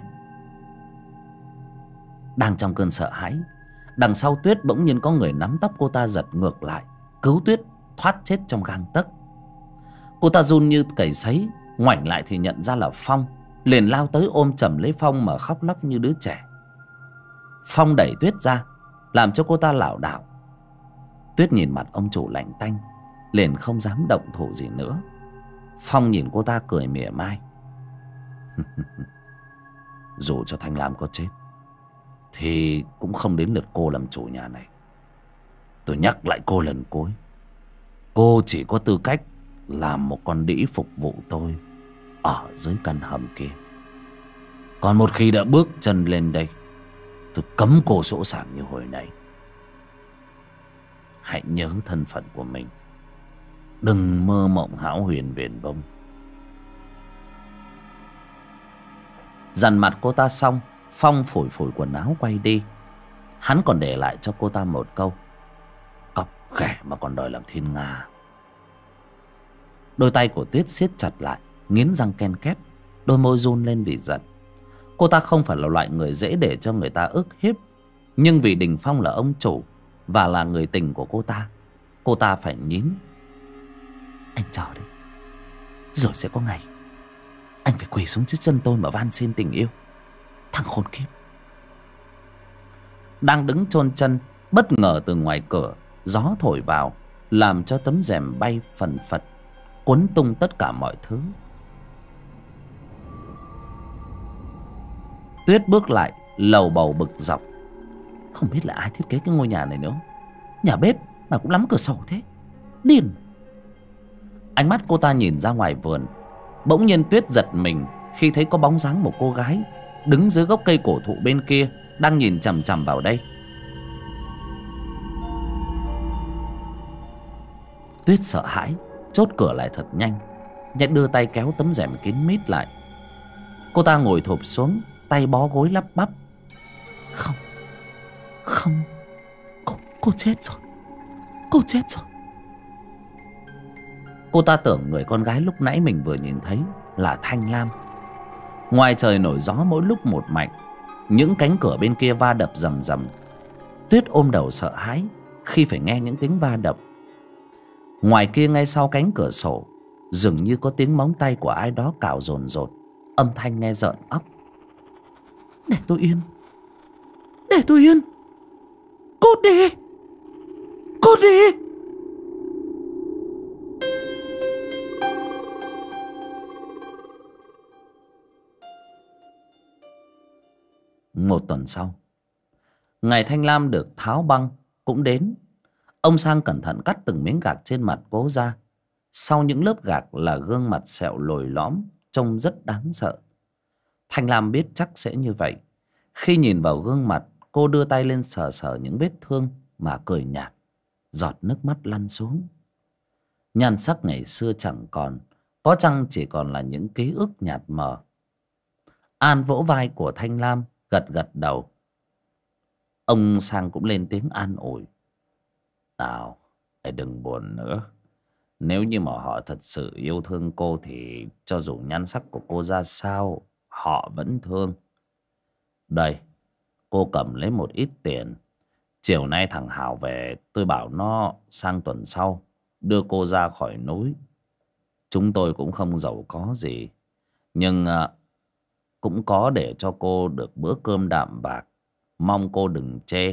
Đang trong cơn sợ hãi, đằng sau Tuyết bỗng nhiên có người nắm tóc cô ta giật ngược lại, cứu Tuyết thoát chết trong gang tấc. Cô ta run như cầy sấy, ngoảnh lại thì nhận ra là Phong, liền lao tới ôm chầm lấy Phong mà khóc lóc như đứa trẻ. Phong đẩy Tuyết ra, làm cho cô ta lảo đảo. Tuyết nhìn mặt ông chủ lạnh tanh, liền không dám động thủ gì nữa. Phong nhìn cô ta cười mỉa mai. Dù cho Thanh Lam có chết thì cũng không đến lượt cô làm chủ nhà này. Tôi nhắc lại cô lần cuối, cô chỉ có tư cách làm một con đĩ phục vụ tôi ở dưới căn hầm kia. Còn một khi đã bước chân lên đây, tôi cấm cô sỗ sàng như hồi nãy. Hãy nhớ thân phận của mình, đừng mơ mộng hão huyền viển vông. Dằn mặt cô ta xong, Phong phủi phủi quần áo quay đi. Hắn còn để lại cho cô ta một câu: cóc ghẻ mà còn đòi làm thiên nga. Đôi tay của Tuyết siết chặt lại, nghiến răng ken két, đôi môi run lên vì giận. Cô ta không phải là loại người dễ để cho người ta ức hiếp, nhưng vì Đình Phong là ông chủ và là người tình của cô ta phải nhín. Anh chờ đấy, rồi sẽ có ngày anh phải quỳ xuống trước chân tôi mà van xin tình yêu. Thằng khốn kiếp. Đang đứng chôn chân, bất ngờ từ ngoài cửa gió thổi vào, làm cho tấm rèm bay phần phật, cuốn tung tất cả mọi thứ. Tuyết bước lại, lầu bầu bực dọc. Không biết là ai thiết kế cái ngôi nhà này nữa. Nhà bếp mà cũng lắm cửa sổ thế, điên. Ánh mắt cô ta nhìn ra ngoài vườn. Bỗng nhiên Tuyết giật mình khi thấy có bóng dáng một cô gái đứng dưới gốc cây cổ thụ bên kia, đang nhìn chằm chằm vào đây. Tuyết sợ hãi chốt cửa lại thật nhanh, nhét đưa tay kéo tấm rèm kín mít lại. Cô ta ngồi thụp xuống, tay bó gối lắp bắp. Không, không, cô chết rồi, cô chết rồi. Cô ta tưởng người con gái lúc nãy mình vừa nhìn thấy là Thanh Lam. Ngoài trời nổi gió mỗi lúc một mạnh, những cánh cửa bên kia va đập rầm rầm. Tuyết ôm đầu sợ hãi khi phải nghe những tiếng va đập. Ngoài kia ngay sau cánh cửa sổ, dường như có tiếng móng tay của ai đó cào dồn dột, âm thanh nghe rợn óc. Để tôi yên, để tôi yên, cút đi, cút đi. Một tuần sau, ngày Thanh Lam được tháo băng cũng đến. Ông Sang cẩn thận cắt từng miếng gạc trên mặt cô ra. Sau những lớp gạc là gương mặt sẹo lồi lõm, trông rất đáng sợ. Thanh Lam biết chắc sẽ như vậy. Khi nhìn vào gương mặt, cô đưa tay lên sờ sờ những vết thương mà cười nhạt, giọt nước mắt lăn xuống. Nhan sắc ngày xưa chẳng còn, có chăng chỉ còn là những ký ức nhạt mờ. An vỗ vai của Thanh Lam, gật gật đầu. Ông Sang cũng lên tiếng an ủi. Nào, đừng buồn nữa. Nếu như mà họ thật sự yêu thương cô thì cho dù nhan sắc của cô ra sao, họ vẫn thương. Đây, cô cầm lấy một ít tiền. Chiều nay thằng Hào về, tôi bảo nó sang tuần sau đưa cô ra khỏi núi. Chúng tôi cũng không giàu có gì, nhưng cũng có để cho cô được bữa cơm đạm bạc. Mong cô đừng chê.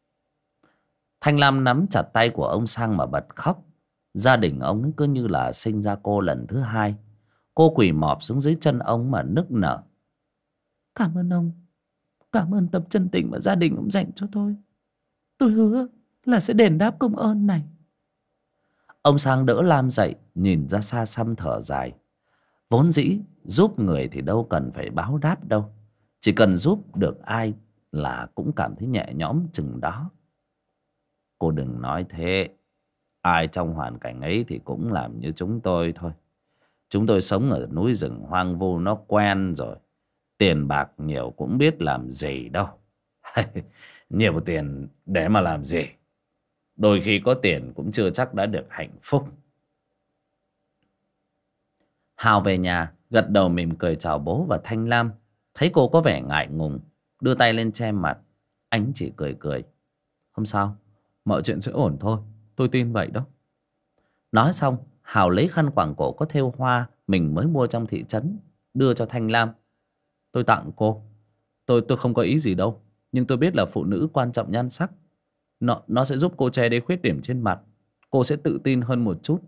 Thanh Lam nắm chặt tay của ông Sang mà bật khóc. Gia đình ông ấy cứ như là sinh ra cô lần thứ hai. Cô quỳ mọp xuống dưới chân ông mà nức nở. Cảm ơn ông, cảm ơn tấm chân tình mà gia đình ông dành cho tôi. Tôi hứa là sẽ đền đáp công ơn này. Ông Sang đỡ Lam dậy, nhìn ra xa xăm thở dài. Vốn dĩ giúp người thì đâu cần phải báo đáp đâu. Chỉ cần giúp được ai là cũng cảm thấy nhẹ nhõm chừng đó. Cô đừng nói thế. Ai trong hoàn cảnh ấy thì cũng làm như chúng tôi thôi. Chúng tôi sống ở núi rừng hoang vu nó quen rồi. Tiền bạc nhiều cũng biết làm gì đâu. Nhiều tiền để mà làm gì. Đôi khi có tiền cũng chưa chắc đã được hạnh phúc. Hào về nhà, gật đầu mỉm cười chào bố và Thanh Lam. Thấy cô có vẻ ngại ngùng, đưa tay lên che mặt. Anh chỉ cười cười. Không sao, mọi chuyện sẽ ổn thôi. Tôi tin vậy đó. Nói xong, Hào lấy khăn quàng cổ có thêu hoa mình mới mua trong thị trấn, đưa cho Thanh Lam. Tôi tặng cô. Tôi không có ý gì đâu. Nhưng tôi biết là phụ nữ quan trọng nhan sắc. Nó sẽ giúp cô che đi khuyết điểm trên mặt. Cô sẽ tự tin hơn một chút.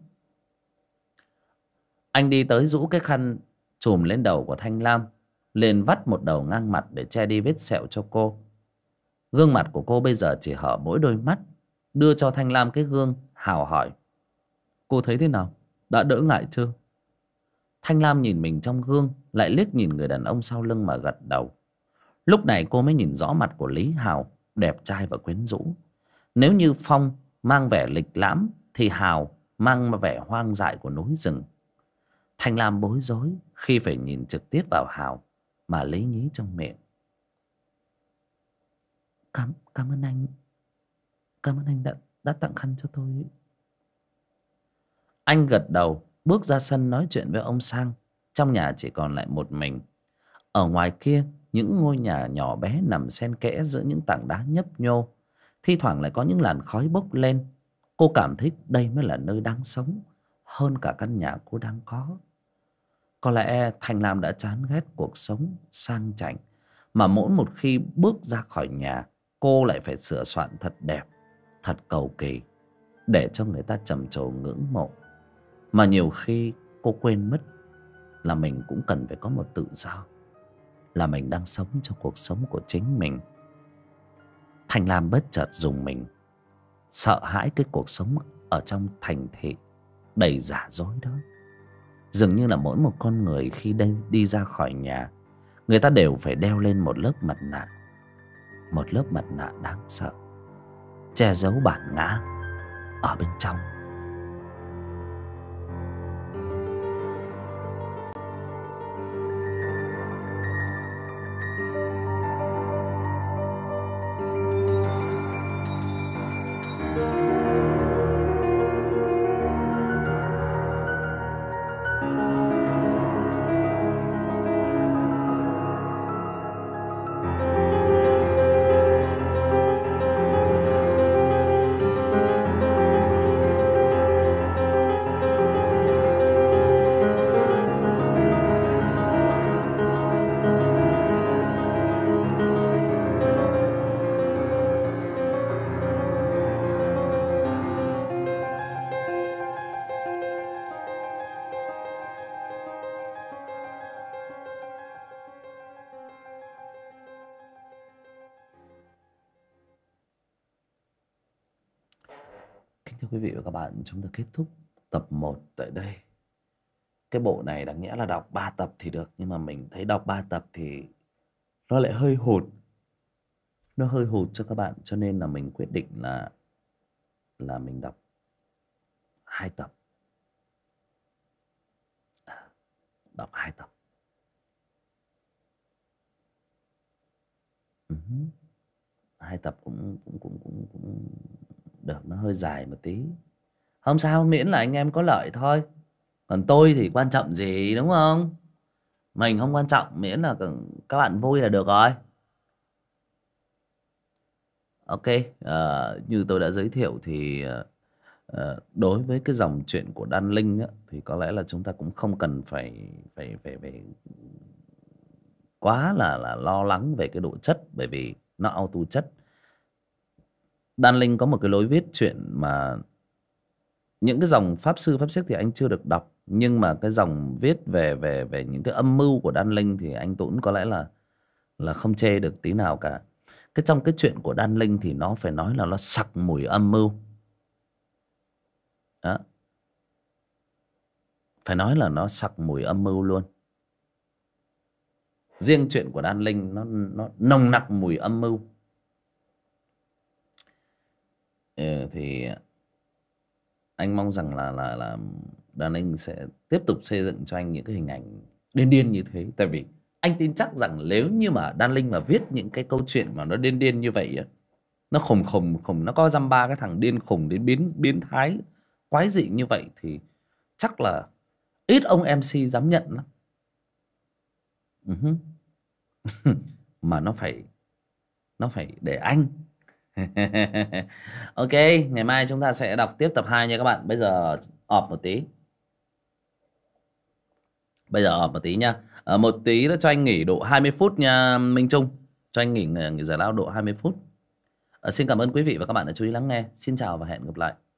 Anh đi tới rũ cái khăn trùm lên đầu của Thanh Lam, lên vắt một đầu ngang mặt để che đi vết sẹo cho cô. Gương mặt của cô bây giờ chỉ hở mỗi đôi mắt. Đưa cho Thanh Lam cái gương, Hào hỏi. Cô thấy thế nào? Đã đỡ ngại chưa? Thanh Lam nhìn mình trong gương, lại liếc nhìn người đàn ông sau lưng mà gật đầu. Lúc này cô mới nhìn rõ mặt của Lý Hào, đẹp trai và quyến rũ. Nếu như Phong mang vẻ lịch lãm thì Hào mang vẻ hoang dại của núi rừng. Thanh Lam bối rối khi phải nhìn trực tiếp vào Hào mà lấy nhí trong miệng. Cảm ơn anh. Cảm ơn anh đã tặng khăn cho tôi. Anh gật đầu, bước ra sân nói chuyện với ông Sang. Trong nhà chỉ còn lại một mình. Ở ngoài kia, những ngôi nhà nhỏ bé nằm xen kẽ giữa những tảng đá nhấp nhô. Thi thoảng lại có những làn khói bốc lên. Cô cảm thấy đây mới là nơi đáng sống hơn cả căn nhà cô đang có. Có lẽ Thanh Lam đã chán ghét cuộc sống sang chảnh, mà mỗi một khi bước ra khỏi nhà, cô lại phải sửa soạn thật đẹp, thật cầu kỳ, để cho người ta trầm trồ ngưỡng mộ. Mà nhiều khi cô quên mất là mình cũng cần phải có một tự do, là mình đang sống cho cuộc sống của chính mình. Thanh Lam bất chợt rùng mình, sợ hãi cái cuộc sống ở trong thành thị đầy giả dối đó. Dường như là mỗi một con người khi đi ra khỏi nhà, người ta đều phải đeo lên một lớp mặt nạ. Một lớp mặt nạ đáng sợ, che giấu bản ngã ở bên trong. Kính thưa quý vị và các bạn, chúng ta kết thúc tập 1 tại đây. Cái bộ này đáng nhẽ là đọc 3 tập thì được, nhưng mà mình thấy đọc 3 tập thì nó lại hơi hụt. Nó hơi hụt cho các bạn, cho nên là mình quyết định là mình đọc 2 tập. Đọc 2 tập. 2 tập cũng được, nó hơi dài một tí. Không sao, miễn là anh em có lợi thôi. Còn tôi thì quan trọng gì, đúng không? Mình không quan trọng, miễn là các bạn vui là được rồi. Ok, như tôi đã giới thiệu thì đối với cái dòng chuyện của Đan Linh á, thì có lẽ là chúng ta cũng không cần phải quá là lo lắng về cái độ chất, bởi vì nó auto chất. Đan Linh có một cái lối viết chuyện mà những cái dòng pháp sư pháp sư thì anh chưa được đọc, nhưng mà cái dòng viết về những cái âm mưu của Đan Linh thì anh Tuấn có lẽ là không chê được tí nào cả. Trong cái chuyện của Đan Linh thì nó phải nói là nó sặc mùi âm mưu đó. Phải nói là nó sặc mùi âm mưu luôn. Riêng chuyện của Đan Linh nó nồng nặc mùi âm mưu. Thì anh mong rằng là Đan Linh sẽ tiếp tục xây dựng cho anh những cái hình ảnh điên điên như thế. Tại vì anh tin chắc rằng nếu như mà Đan Linh mà viết những cái câu chuyện mà nó điên điên như vậy á, nó khùng, nó có dăm ba cái thằng điên khùng đến biến thái quái dị như vậy, thì chắc là ít ông MC dám nhận lắm. Mà nó phải để anh. Ok, ngày mai chúng ta sẽ đọc tiếp tập 2 nha các bạn. Bây giờ off một tí. Nha. Một tí nữa cho anh nghỉ độ 20 phút nha Minh Trung. Cho anh nghỉ giải lao độ 20 phút. Xin cảm ơn quý vị và các bạn đã chú ý lắng nghe. Xin chào và hẹn gặp lại.